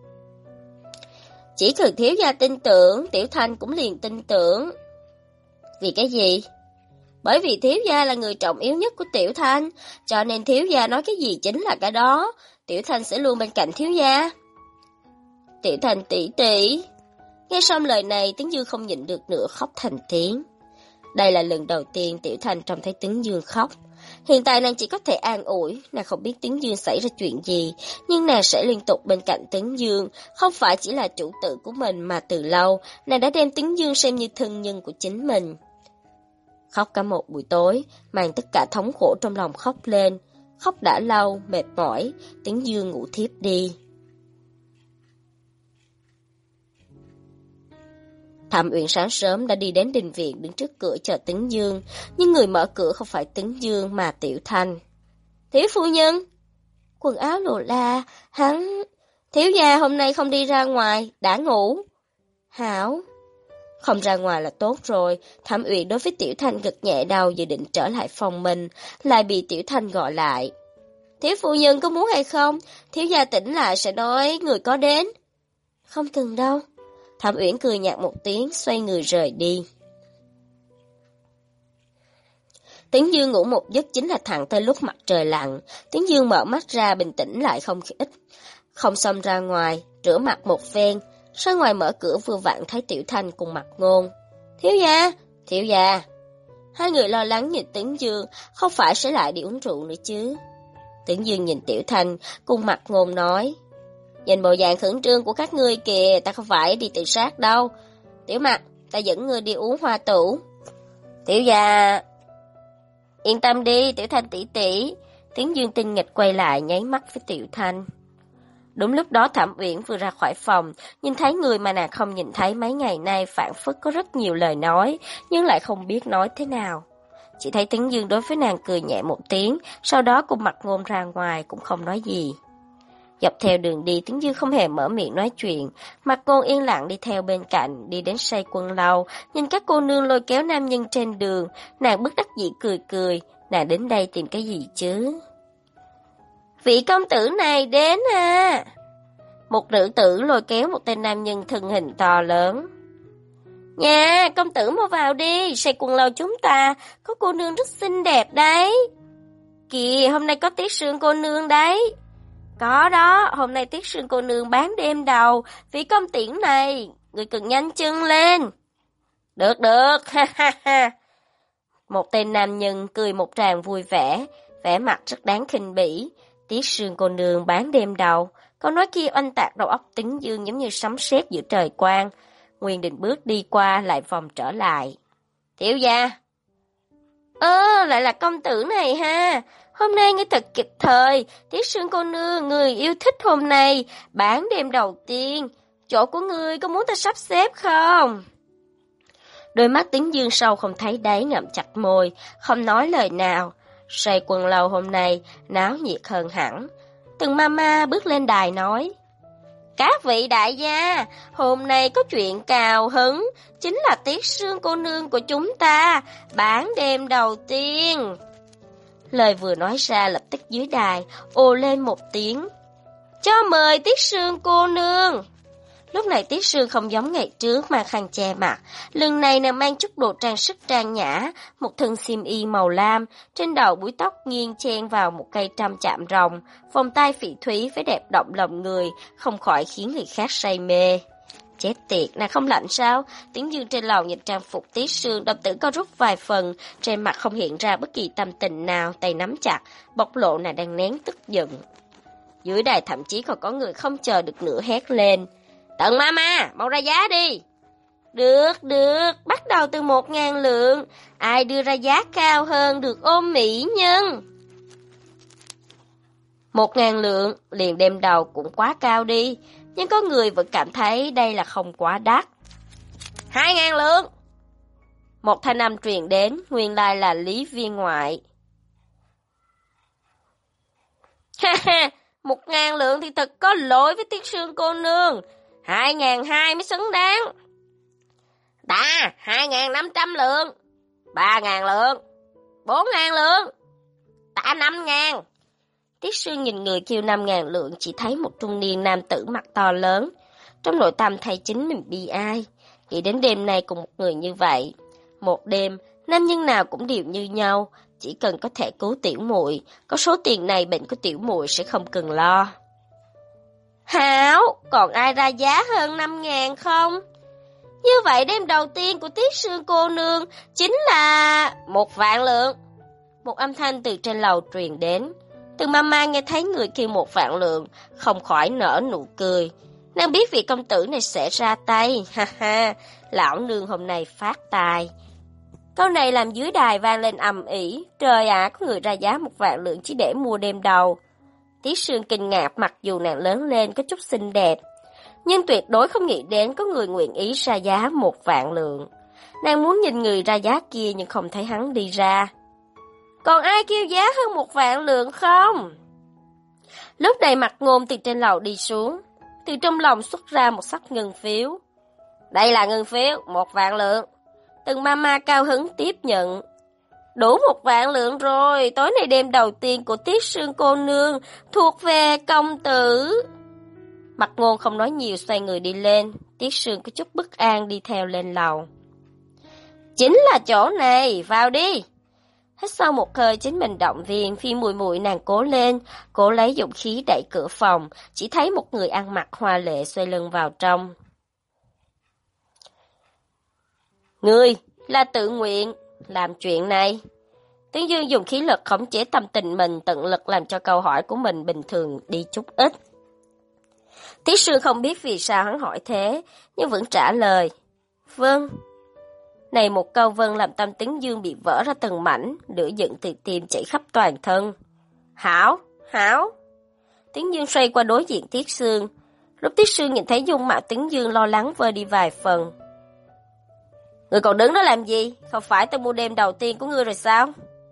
Chỉ cần thiếu gia tin tưởng, Tiểu Thanh cũng liền tin tưởng. Vì cái gì? Bởi vì thiếu gia là người trọng yếu nhất của Tiểu Thanh, cho nên thiếu gia nói cái gì chính là cái đó, Tiểu Thanh sẽ luôn bên cạnh thiếu gia. Tiểu Thanh tỷ tỷ. Nghe xong lời này, Tĩnh Dương không nhịn được nữa khóc thành tiếng. Đây là lần đầu tiên Tiểu Thanh trông thấy Tĩnh Dương khóc. Hiện tại nàng chỉ có thể an ủi, nàng không biết Tĩnh Dương xảy ra chuyện gì, nhưng nàng sẽ liên tục bên cạnh Tĩnh Dương, không phải chỉ là chủ tử của mình mà từ lâu, nàng đã đem Tĩnh Dương xem như thân nhân của chính mình. Khóc cả một buổi tối, mang tất cả thống khổ trong lòng khóc lên, khóc đã lâu, mệt mỏi, Tĩnh Dương ngủ thiếp đi. Thẩm Uyển sáng sớm đã đi đến đình viện đứng trước cửa chờ Tứng Dương, nhưng người mở cửa không phải Tứng Dương mà Tiểu Thanh. Thiếu phu nhân! Quần áo lồ la, hắn... Thiếu gia hôm nay không đi ra ngoài, đã ngủ. Hảo! Không ra ngoài là tốt rồi. Thẩm Uyển đối với Tiểu Thanh gật nhẹ đầu dự định trở lại phòng mình, lại bị Tiểu Thanh gọi lại. Thiếu phu nhân có muốn hay không? Thiếu gia tỉnh lại sẽ nói người có đến. Không cần đâu. Thẩm Uyển cười nhạt một tiếng, xoay người rời đi. Tĩnh Dương ngủ một giấc chính là thẳng tới lúc mặt trời lặn. Tĩnh Dương mở mắt ra bình tĩnh lại không ít. Không xong ra ngoài, rửa mặt một phen. Ra ngoài mở cửa vừa vặn thấy Tiểu Thanh cùng Mặt Ngôn. Thiếu gia, thiếu gia. Hai người lo lắng nhìn Tĩnh Dương, không phải sẽ lại đi uống rượu nữa chứ. Tĩnh Dương nhìn Tiểu Thanh cùng Mặt Ngôn nói. Nhìn bộ dạng khẩn trương của các ngươi kìa, ta không phải đi tự sát đâu. Tiểu Mặt, ta dẫn ngươi đi uống hoa tủ. Tiểu gia... Yên tâm đi, Tiểu Thanh tỷ tỷ. Tĩnh Dương tinh nghịch quay lại nháy mắt với Tiểu Thanh. Đúng lúc đó Thẩm Uyển vừa ra khỏi phòng, nhìn thấy người mà nàng không nhìn thấy mấy ngày nay, phảng phất có rất nhiều lời nói, nhưng lại không biết nói thế nào. Chỉ thấy Tĩnh Dương đối với nàng cười nhẹ một tiếng, sau đó cùng Mặt Ngôn ra ngoài cũng không nói gì. Dọc theo đường đi, Tĩnh Dương không hề mở miệng nói chuyện, Mặt Ngôn yên lặng đi theo bên cạnh, đi đến Say Quân Lâu, nhìn các cô nương lôi kéo nam nhân trên đường, nàng bất đắc dĩ cười cười, nàng đến đây tìm cái gì chứ? Vị công tử này đến à? Một nữ tử lôi kéo một tên nam nhân thân hình to lớn. Nha, công tử mau vào đi, Say Quân Lâu chúng ta có cô nương rất xinh đẹp đấy. Kìa, hôm nay có Tiết Sương cô nương đấy. Có đó, hôm nay Tiết Sương cô nương bán đêm đầu, vị công tử này, người cần nhanh chân lên. Được, ha ha ha. Một tên nam nhân cười một tràng vui vẻ, vẻ mặt rất đáng khinh bỉ. Tiết Sương cô nương bán đêm đầu, câu nói kia oanh tạc đầu óc Tĩnh Dương giống như sấm sét giữa trời quang. Nguyên định bước đi qua lại vòng trở lại. Tiểu gia. Lại là công tử này ha. Hôm nay ngươi thật kịp thời. Tiết Sương cô nương, người yêu thích hôm nay, bán đêm đầu tiên. Chỗ của ngươi có muốn ta sắp xếp không? Đôi mắt Tĩnh Dương sâu không thấy đáy ngậm chặt môi, không nói lời nào. Say Quân Lâu hôm nay náo nhiệt hơn hẳn. Từng mama bước lên đài nói. Các vị đại gia, hôm nay có chuyện cào hứng, chính là Tiết Sương cô nương của chúng ta, bán đêm đầu tiên. Lời vừa nói ra lập tức dưới đài, ồ lên một tiếng. Cho mời Tiết Sương cô nương. Lúc này Tiết Sương không giống ngày trước mang khăn che mặt, lần này nàng mang chút đồ trang sức trang nhã, một thân xiêm y màu lam, trên đầu búi tóc nghiêng chen vào một cây trăm chạm rồng, vòng tay phỉ thúy với đẹp động lòng người, không khỏi khiến người khác say mê. Chết tiệt, nàng không lạnh sao? Tĩnh Dương trên lầu nhìn trang phục Tiết Sương, đồng tử co rút vài phần, trên mặt không hiện ra bất kỳ tâm tình nào, tay nắm chặt, bộc lộ nàng đang nén tức giận. Dưới đài thậm chí còn có người không chờ được nữa hét lên. Tần mama, mau ra giá đi. Được, bắt đầu từ 1.000 lượng. Ai đưa ra giá cao hơn được ôm mỹ nhân. 1.000 lượng, liền đêm đầu cũng quá cao đi. Nhưng có người vẫn cảm thấy đây là không quá đắt. 2.000 lượng. Một thanh âm truyền đến, nguyên lai là Lý Viên Ngoại. Ha ha, 1.000 lượng thì thật có lỗi với Tiết Sương cô nương. 2.200 mới xứng đáng. Ta 2.500 lượng. 3.000 lượng. 4.000 lượng. Ta 5.000. Tiết Sương nhìn người kêu 5.000 lượng, chỉ thấy một trung niên nam tử mặt to lớn. Trong nội tâm thấy chính mình bi ai. Nghĩ đến đêm nay cùng một người như vậy. Một đêm, nam nhân nào cũng đều như nhau. Chỉ cần có thể cứu tiểu muội, có số tiền này bệnh của tiểu muội sẽ không cần lo. Hảo, còn ai ra giá hơn 5.000 không? Như vậy đêm đầu tiên của Tiết Sương cô nương chính là 1.000 lượng. Một âm thanh từ trên lầu truyền đến. Từ mama nghe thấy người kêu 1.000 lượng, không khỏi nở nụ cười. Nàng biết vị công tử này sẽ ra tay, ha ha, lão nương hôm nay phát tài. Câu này làm dưới đài vang lên ầm ĩ. Trời ạ, có người ra giá 1.000 lượng chỉ để mua đêm đầu. Tiết Sương kinh ngạc, mặc dù nàng lớn lên có chút xinh đẹp, nhưng tuyệt đối không nghĩ đến có người nguyện ý ra giá 1.000.000 lượng. Nàng muốn nhìn người ra giá kia nhưng không thấy hắn đi ra. Còn ai kêu giá hơn 1.000.000 lượng không? Lúc này Mặt Ngôn từ trên lầu đi xuống, từ trong lòng xuất ra một xấp ngân phiếu. Đây là ngân phiếu, 1.000.000 lượng. Từng mama cao hứng tiếp nhận. Đủ 1.000.000 lượng rồi, tối nay đêm đầu tiên của Tiết Sương cô nương thuộc về công tử. Mặt Ngôn không nói nhiều xoay người đi lên, Tiết Sương có chút bất an đi theo lên lầu. Chính là chỗ này, vào đi. Hít sâu một hơi chính mình động viên, Phi Muội Muội nàng cố lên, cố lấy dũng khí đẩy cửa phòng, chỉ thấy một người ăn mặc hoa lệ xoay lưng vào trong. Ngươi là tự nguyện làm chuyện này. Tấn Dương dùng khí lực khống chế tâm tình mình, tận lực làm cho câu hỏi của mình bình thường đi chút ít. Tiết Sương không biết vì sao hắn hỏi thế, nhưng vẫn trả lời. Vâng. Này một câu vâng làm tâm Tấn Dương bị vỡ ra từng mảnh, lửa giận từ tim chảy khắp toàn thân. Hảo, hảo. Tấn Dương xoay qua đối diện Tiết Sương. Lúc Tiết Sương nhìn thấy dung mạo Tấn Dương lo lắng vơi đi vài phần. Ngươi còn đứng đó làm gì? Không phải ta mua đêm đầu tiên của ngươi rồi sao?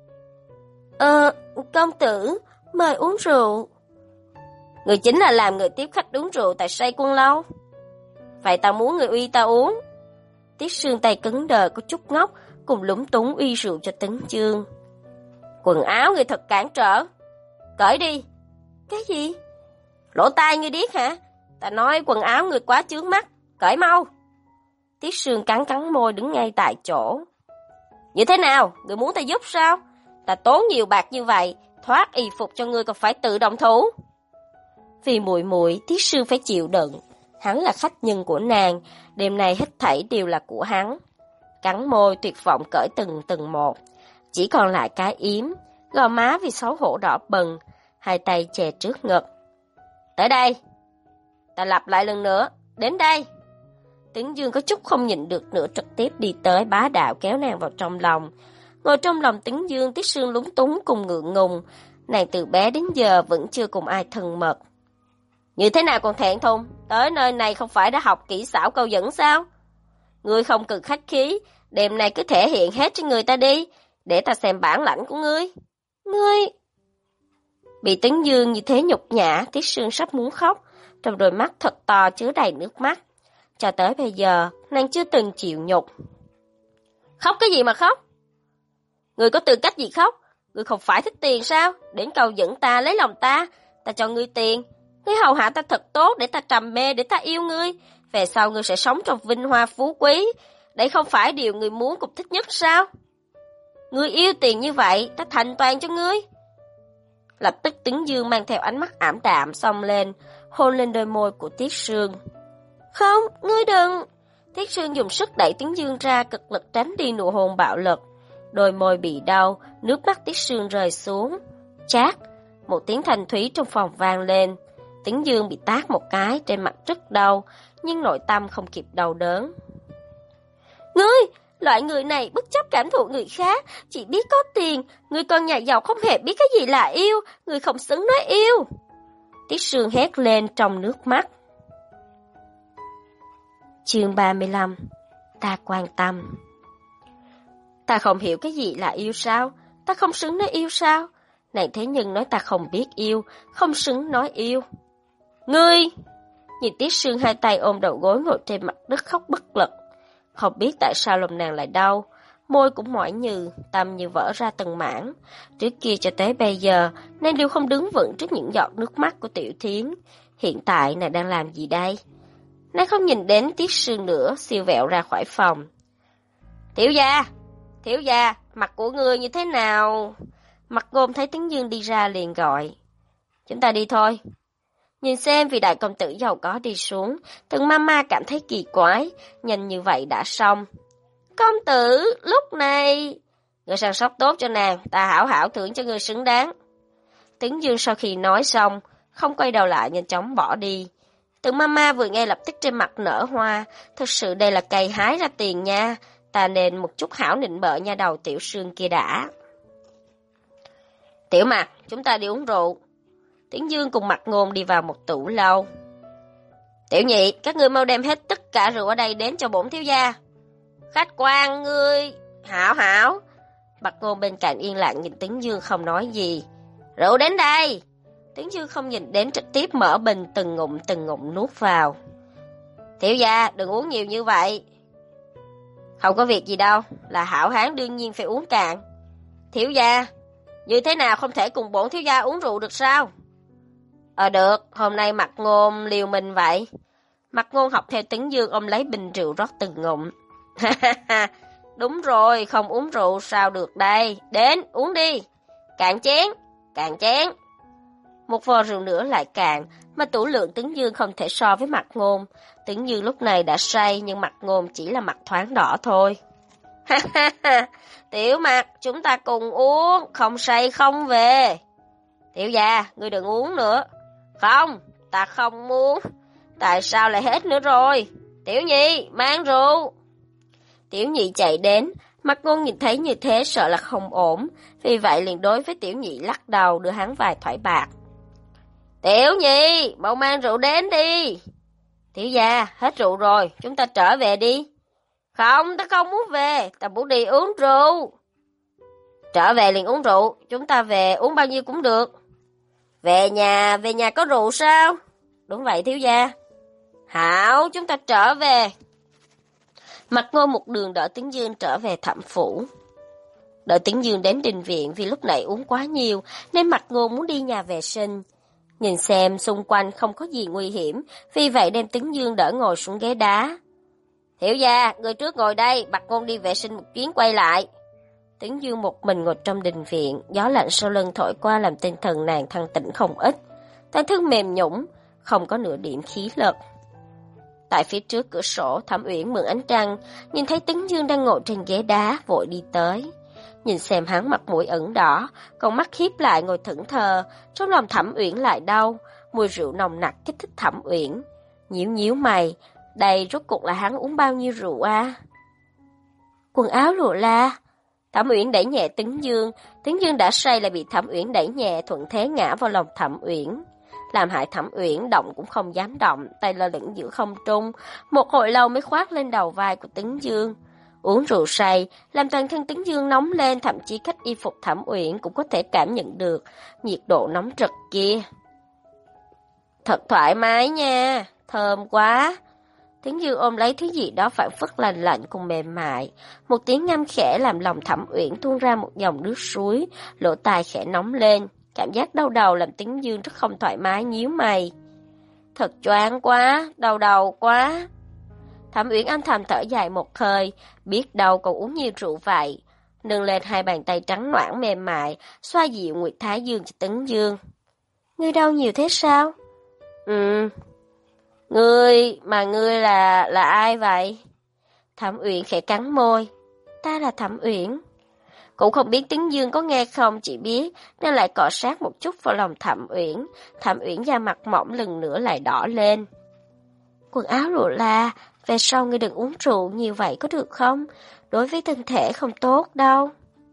Công tử, mời uống rượu. Ngươi chính là làm người tiếp khách uống rượu tại Say Quân Lâu. Vậy ta muốn người uy ta uống. Tiết Sương tay cứng đờ có chút ngốc, cùng lúng túng uy rượu cho Tấn Dương. Quần áo ngươi thật cản trở. Cởi đi. Cái gì? Lỗ tai ngươi điếc hả? Ta nói quần áo ngươi quá chướng mắt. Cởi mau. Tiết Sương cắn môi đứng ngay tại chỗ. Như thế nào? Ngươi muốn ta giúp sao? Ta tốn nhiều bạc như vậy, thoát y phục cho ngươi còn phải tự động thủ. Vì muội muội, Tiết Sương phải chịu đựng. Hắn là khách nhân của nàng, đêm nay hết thảy đều là của hắn. Cắn môi tuyệt vọng cởi từng một, chỉ còn lại cái yếm, gò má vì xấu hổ đỏ bừng, hai tay chè trước ngực. Tới đây! Ta lặp lại lần nữa, đến đây! Tấn Dương có chút không nhịn được nữa, trực tiếp đi tới bá đạo kéo nàng vào trong lòng. Ngồi trong lòng Tấn Dương, Tiết Sương lúng túng cùng ngượng ngùng, nàng từ bé đến giờ vẫn chưa cùng ai thân mật. Như thế nào còn thẹn thùng, tới nơi này không phải đã học kỹ xảo câu dẫn sao? Ngươi không cần khách khí, đêm nay cứ thể hiện hết cho người ta đi, để ta xem bản lãnh của ngươi. Ngươi... Bị Tấn Dương như thế nhục nhã, Tiết Sương sắp muốn khóc, trong đôi mắt thật to chứa đầy nước mắt. Cho tới bây giờ, nàng chưa từng chịu nhục. Khóc cái gì mà khóc? Ngươi có tư cách gì khóc? Ngươi không phải thích tiền sao? Đến câu dẫn ta, lấy lòng ta, ta cho ngươi tiền. Ngươi hầu hạ ta thật tốt để ta trầm mê, để ta yêu ngươi. Về sau ngươi sẽ sống trong vinh hoa phú quý. Đây không phải điều ngươi muốn cũng thích nhất sao? Ngươi yêu tiền như vậy, ta thành toàn cho ngươi. Lập tức Tấn Dương mang theo ánh mắt ảm đạm xông lên, hôn lên đôi môi của Tiết Sương. Không, ngươi đừng. Tiết Sương dùng sức đẩy Tấn Dương ra, cực lực tránh đi nụ hôn bạo lực. Đôi môi bị đau, nước mắt Tiết Sương rơi xuống. Chát, một tiếng thanh thúy trong phòng vang lên. Tấn Dương bị tát một cái, trên mặt rất đau, nhưng nội tâm không kịp đau đớn. Ngươi, loại người này bất chấp cảm thụ người khác, chỉ biết có tiền. Ngươi con nhà giàu không hề biết cái gì là yêu, ngươi không xứng nói yêu. Tiết Sương hét lên trong nước mắt. Chương 35. Ta quan tâm. Ta không hiểu cái gì là yêu sao? Ta không xứng nói yêu sao? Này thế nhưng nói ta không biết yêu, không xứng nói yêu. Ngươi! Nhìn Tiết Sương hai tay ôm đầu gối ngồi trên mặt đất khóc bất lực. Không biết tại sao lòng nàng lại đau, môi cũng mỏi nhừ, tâm như vỡ ra từng mảng. Trước kia cho tới bây giờ, nàng đều không đứng vững trước những giọt nước mắt của Tiểu Thiến. Hiện tại nàng đang làm gì đây? Nàng không nhìn đến Tiết Sương nữa, siêu vẹo ra khỏi phòng. Thiếu gia, mặt của ngươi như thế nào? Mặt Ngôn thấy Tấn Dương đi ra liền gọi. Chúng ta đi thôi. Nhìn xem vì đại công tử giàu có đi xuống, từng mama cảm thấy kỳ quái, nhanh như vậy đã xong. Công tử, lúc này... Ngươi săn sóc tốt cho nàng, ta hảo hảo thưởng cho ngươi xứng đáng. Tấn Dương sau khi nói xong, không quay đầu lại nhanh chóng bỏ đi. Từng mama vừa nghe lập tức trên mặt nở hoa, thật sự đây là cây hái ra tiền nha, ta nên một chút hảo nịnh bợ nha đầu Tiểu Sương kia đã. Tiểu Mặt, chúng ta đi uống rượu. Tấn Dương cùng Mặt Ngôn đi vào một tủ lâu. Tiểu Nhị, các ngươi mau đem hết tất cả rượu ở đây đến cho bổn thiếu gia. Khách quan ngươi... Hảo. Bạch Ngôn bên cạnh yên lặng nhìn Tấn Dương không nói gì. Rượu đến đây. Tấn Dương không nhìn đến, trực tiếp mở bình từng ngụm nuốt vào. Tiểu gia, đừng uống nhiều như vậy. Không có việc gì đâu, là hảo hán đương nhiên phải uống cạn. Thiếu gia, như thế nào không thể cùng bổn thiếu gia uống rượu được sao? Được, hôm nay Mặt Ngôn liều mình vậy. Mặt Ngôn học theo Tấn Dương ôm lấy bình rượu rót từng ngụm. Đúng rồi, không uống rượu sao được đây. Đến, uống đi. Cạn chén. Một vò rượu nữa lại cạn, mà tủ lượng Tấn Dương không thể so với Mặt Ngôn. Tấn Dương lúc này đã say, nhưng Mặt Ngôn chỉ là mặt thoáng đỏ thôi. Tiểu Mặt, chúng ta cùng uống, không say không về. Tiểu gia, ngươi đừng uống nữa. Không, ta không muốn. Tại sao lại hết nữa rồi? Tiểu Nhị, mang rượu. Tiểu Nhị chạy đến, Mặt Ngôn nhìn thấy như thế sợ là không ổn, vì vậy liền đối với Tiểu Nhị lắc đầu đưa hắn vài thỏi bạc. Tiểu Nhị, mau mang rượu đến đi. Tiểu gia, hết rượu rồi, chúng ta trở về đi. Không, ta không muốn về, ta muốn đi uống rượu. Trở về liền uống rượu, chúng ta về uống bao nhiêu cũng được. Về nhà có rượu sao? Đúng vậy thiếu gia. Hảo, chúng ta trở về. Mặt Ngôn một đường đỡ Tấn Dương trở về Thẩm phủ. Đợi Tấn Dương đến đình viện, vì lúc nãy uống quá nhiều nên Mặt Ngôn muốn đi nhà vệ sinh. Nhìn xem xung quanh không có gì nguy hiểm, vì vậy đem Tấn Dương đỡ ngồi xuống ghế đá. Hiểu gia, người trước ngồi đây, Mặt Ngôn đi vệ sinh một chuyến quay lại. Tấn Dương một mình ngồi trong đình viện, gió lạnh sau lưng thổi qua làm tinh thần nàng thăng tỉnh không ít. Toàn thân mềm nhũn, không có nửa điểm khí lực. Tại phía trước cửa sổ, Thẩm Uyển mượn ánh trăng, nhìn thấy Tấn Dương đang ngồi trên ghế đá, vội đi tới. Nhìn xem hắn mặt mũi ửng đỏ, con mắt hiếp lại ngồi thẫn thờ, trong lòng Thẩm Uyển lại đau, mùi rượu nồng nặc kích thích Thẩm Uyển. Nhíu mày, đây rốt cuộc là hắn uống bao nhiêu rượu à? Quần áo lụa la. Thẩm Uyển đẩy nhẹ Tấn Dương đã say lại bị Thẩm Uyển đẩy nhẹ, thuận thế ngã vào lòng Thẩm Uyển. Làm hại Thẩm Uyển động cũng không dám động, tay lơ lửng giữa không trung, một hồi lâu mới khoác lên đầu vai của Tấn Dương. Uống rượu say, làm toàn thân Tấn Dương nóng lên, thậm chí cách y phục Thẩm Uyển cũng có thể cảm nhận được nhiệt độ nóng rực kia. Thật thoải mái nha, thơm quá. Tấn Dương ôm lấy thứ gì đó phảng phất lành lạnh cùng mềm mại. Một tiếng ngâm khẽ làm lòng Thẩm Uyển tuôn ra một dòng nước suối, lỗ tai khẽ nóng lên. Cảm giác đau đầu làm Tấn Dương rất không thoải mái, nhíu mày. Thật choáng quá, đau đầu quá. Thẩm Uyển âm thầm thở dài một hơi, biết đâu còn uống nhiều rượu vậy. Nâng lên hai bàn tay trắng nõn mềm mại, xoa dịu Nguyệt Thái Dương cho Tấn Dương. Ngươi đau nhiều thế sao? Ngươi là ai vậy? Thẩm Uyển khẽ cắn môi. Ta là Thẩm Uyển. Cũng không biết Tấn Dương có nghe không, chỉ biết nên lại cọ sát một chút vào lòng Thẩm Uyển. Thẩm Uyển da mặt mỏng lần nữa lại đỏ lên. Quần áo lụa la, về sau ngươi đừng uống rượu nhiều vậy có được không? Đối với thân thể không tốt đâu.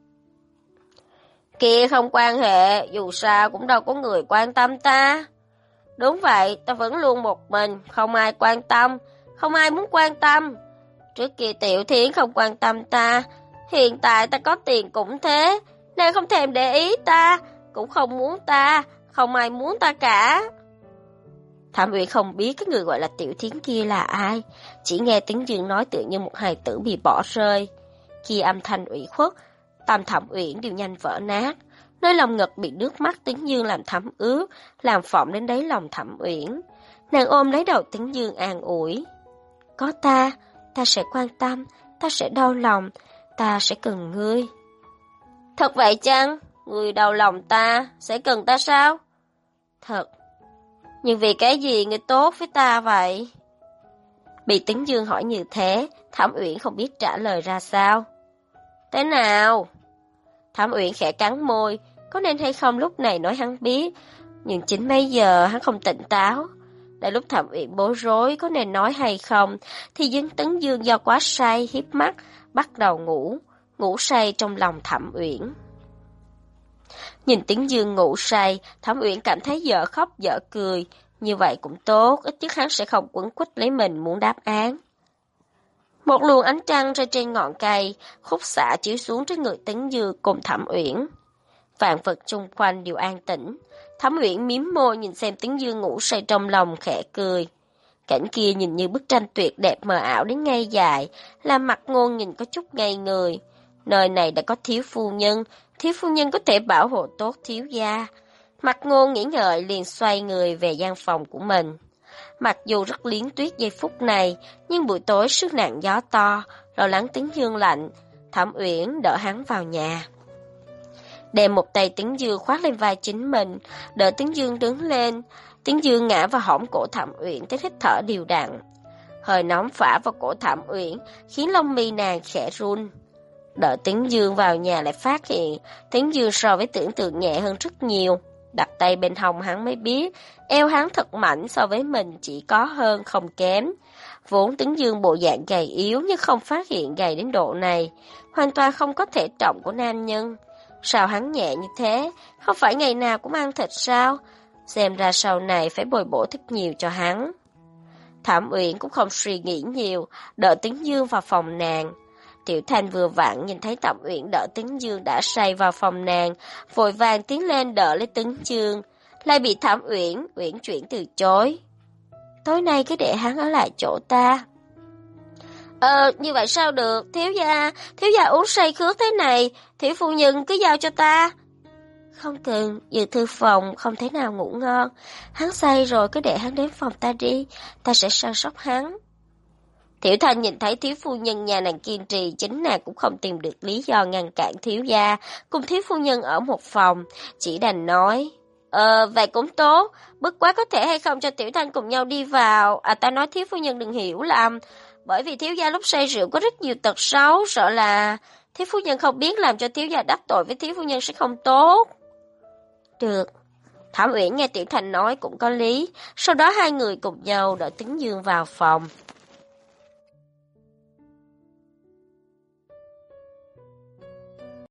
Kia không quan hệ, dù sao cũng đâu có người quan tâm ta. Đúng vậy, ta vẫn luôn một mình, không ai quan tâm, không ai muốn quan tâm. Trước kia Tiểu Thiến không quan tâm ta, hiện tại ta có tiền cũng thế, nàng không thèm để ý ta, cũng không muốn ta, không ai muốn ta cả. Thẩm Uyển không biết cái người gọi là Tiểu Thiến kia là ai, chỉ nghe Tấn Dương nói tự như một hài tử bị bỏ rơi. Khi âm thanh ủy khuất, tâm Thẩm Uyển đều nhanh vỡ nát, nơi lòng ngực bị nước mắt Tấn Dương làm thấm ướt, làm phọng đến đáy lòng Thẩm Uyển. Nàng ôm lấy đầu Tấn Dương an ủi. Có ta sẽ quan tâm, ta sẽ đau lòng, ta sẽ cần ngươi. Thật vậy chăng? Ngươi đau lòng ta, sẽ cần ta sao? Thật. Nhưng vì cái gì ngươi tốt với ta vậy? Bị Tấn Dương hỏi như thế, Thẩm Uyển không biết trả lời ra sao. Thế nào? Thẩm Uyển khẽ cắn môi, có nên hay không lúc này nói hắn biết, nhưng chính bây giờ hắn không tỉnh táo. Tại lúc Thẩm Uyển bối rối có nên nói hay không, thì Dương Tấn Dương do quá say hiếp mắt, bắt đầu ngủ say trong lòng Thẩm Uyển. Nhìn Tấn Dương ngủ say, Thẩm Uyển cảm thấy dở khóc dở cười, Như vậy cũng tốt, ít nhất hắn sẽ không quấn quýt lấy mình muốn đáp án. Một luồng ánh trăng rơi trên ngọn cây, khúc xạ chiếu xuống trên người Tấn Dương cùng Thẩm Uyển. Vạn vật xung quanh đều an tĩnh. Thẩm Uyển mím môi nhìn xem Tấn Dương ngủ say trong lòng khẽ cười. Cảnh kia nhìn như bức tranh tuyệt đẹp mờ ảo đến ngây dài, làm Mặt Ngôn nhìn có chút ngây người. Nơi này đã có thiếu phu nhân có thể bảo hộ tốt thiếu gia. Mặt Ngôn nghĩ ngợi liền xoay người về gian phòng của mình. Mặc dù rất liến tuyết giây phút này, nhưng buổi tối sức nặng gió to, lo lắng Tấn Dương lạnh, Thẩm Uyển đỡ hắn vào nhà. Đem một tay Tấn Dương khoác lên vai chính mình, đỡ Tấn Dương đứng lên. Tấn Dương ngã vào hõm cổ Thẩm Uyển tới hít thở đều đặn. Hơi nóng phả vào cổ Thẩm Uyển, khiến lông mi nàng khẽ run. Đỡ Tấn Dương vào nhà lại phát hiện, Tấn Dương so với tưởng tượng nhẹ hơn rất nhiều. Đặt tay bên hông hắn mới biết, eo hắn thật mạnh so với mình chỉ có hơn không kém. Vốn Tấn Dương bộ dạng gầy yếu nhưng không phát hiện gầy đến độ này, hoàn toàn không có thể trọng của nam nhân. Sao hắn nhẹ như thế, không phải ngày nào cũng ăn thịt sao? Xem ra sau này phải bồi bổ thật nhiều cho hắn. Thẩm Uyển cũng không suy nghĩ nhiều, đỡ Tấn Dương vào phòng nàng. Tiểu Thanh vừa vặn nhìn thấy Thẩm Uyển đỡ Tấn Dương đã say vào phòng nàng, vội vàng tiến lên đỡ lấy Tấn Dương, lại bị Thẩm Uyển chuyển từ chối. Tối nay cứ để hắn ở lại chỗ ta. Như vậy sao được, thiếu gia uống say khước thế này, Tiểu phu nhân cứ giao cho ta. Không cần, dự thư phòng không thể nào ngủ ngon, hắn say rồi cứ để hắn đến phòng ta đi, ta sẽ săn sóc hắn. Tiểu Thanh nhìn thấy thiếu phu nhân nhà nàng kiên trì, chính nàng cũng không tìm được lý do ngăn cản thiếu gia, cùng thiếu phu nhân ở một phòng, chỉ đành nói, vậy cũng tốt, bất quá có thể hay không cho Tiểu Thanh cùng nhau đi vào, ta nói thiếu phu nhân đừng hiểu lầm, bởi vì thiếu gia lúc say rượu có rất nhiều tật xấu, sợ là thiếu phu nhân không biết làm cho thiếu gia đắc tội với thiếu phu nhân sẽ không tốt. Được. Thẩm Uyển nghe Tiểu Thanh nói cũng có lý, sau đó hai người cùng nhau đỡ Tấn Dương vào phòng.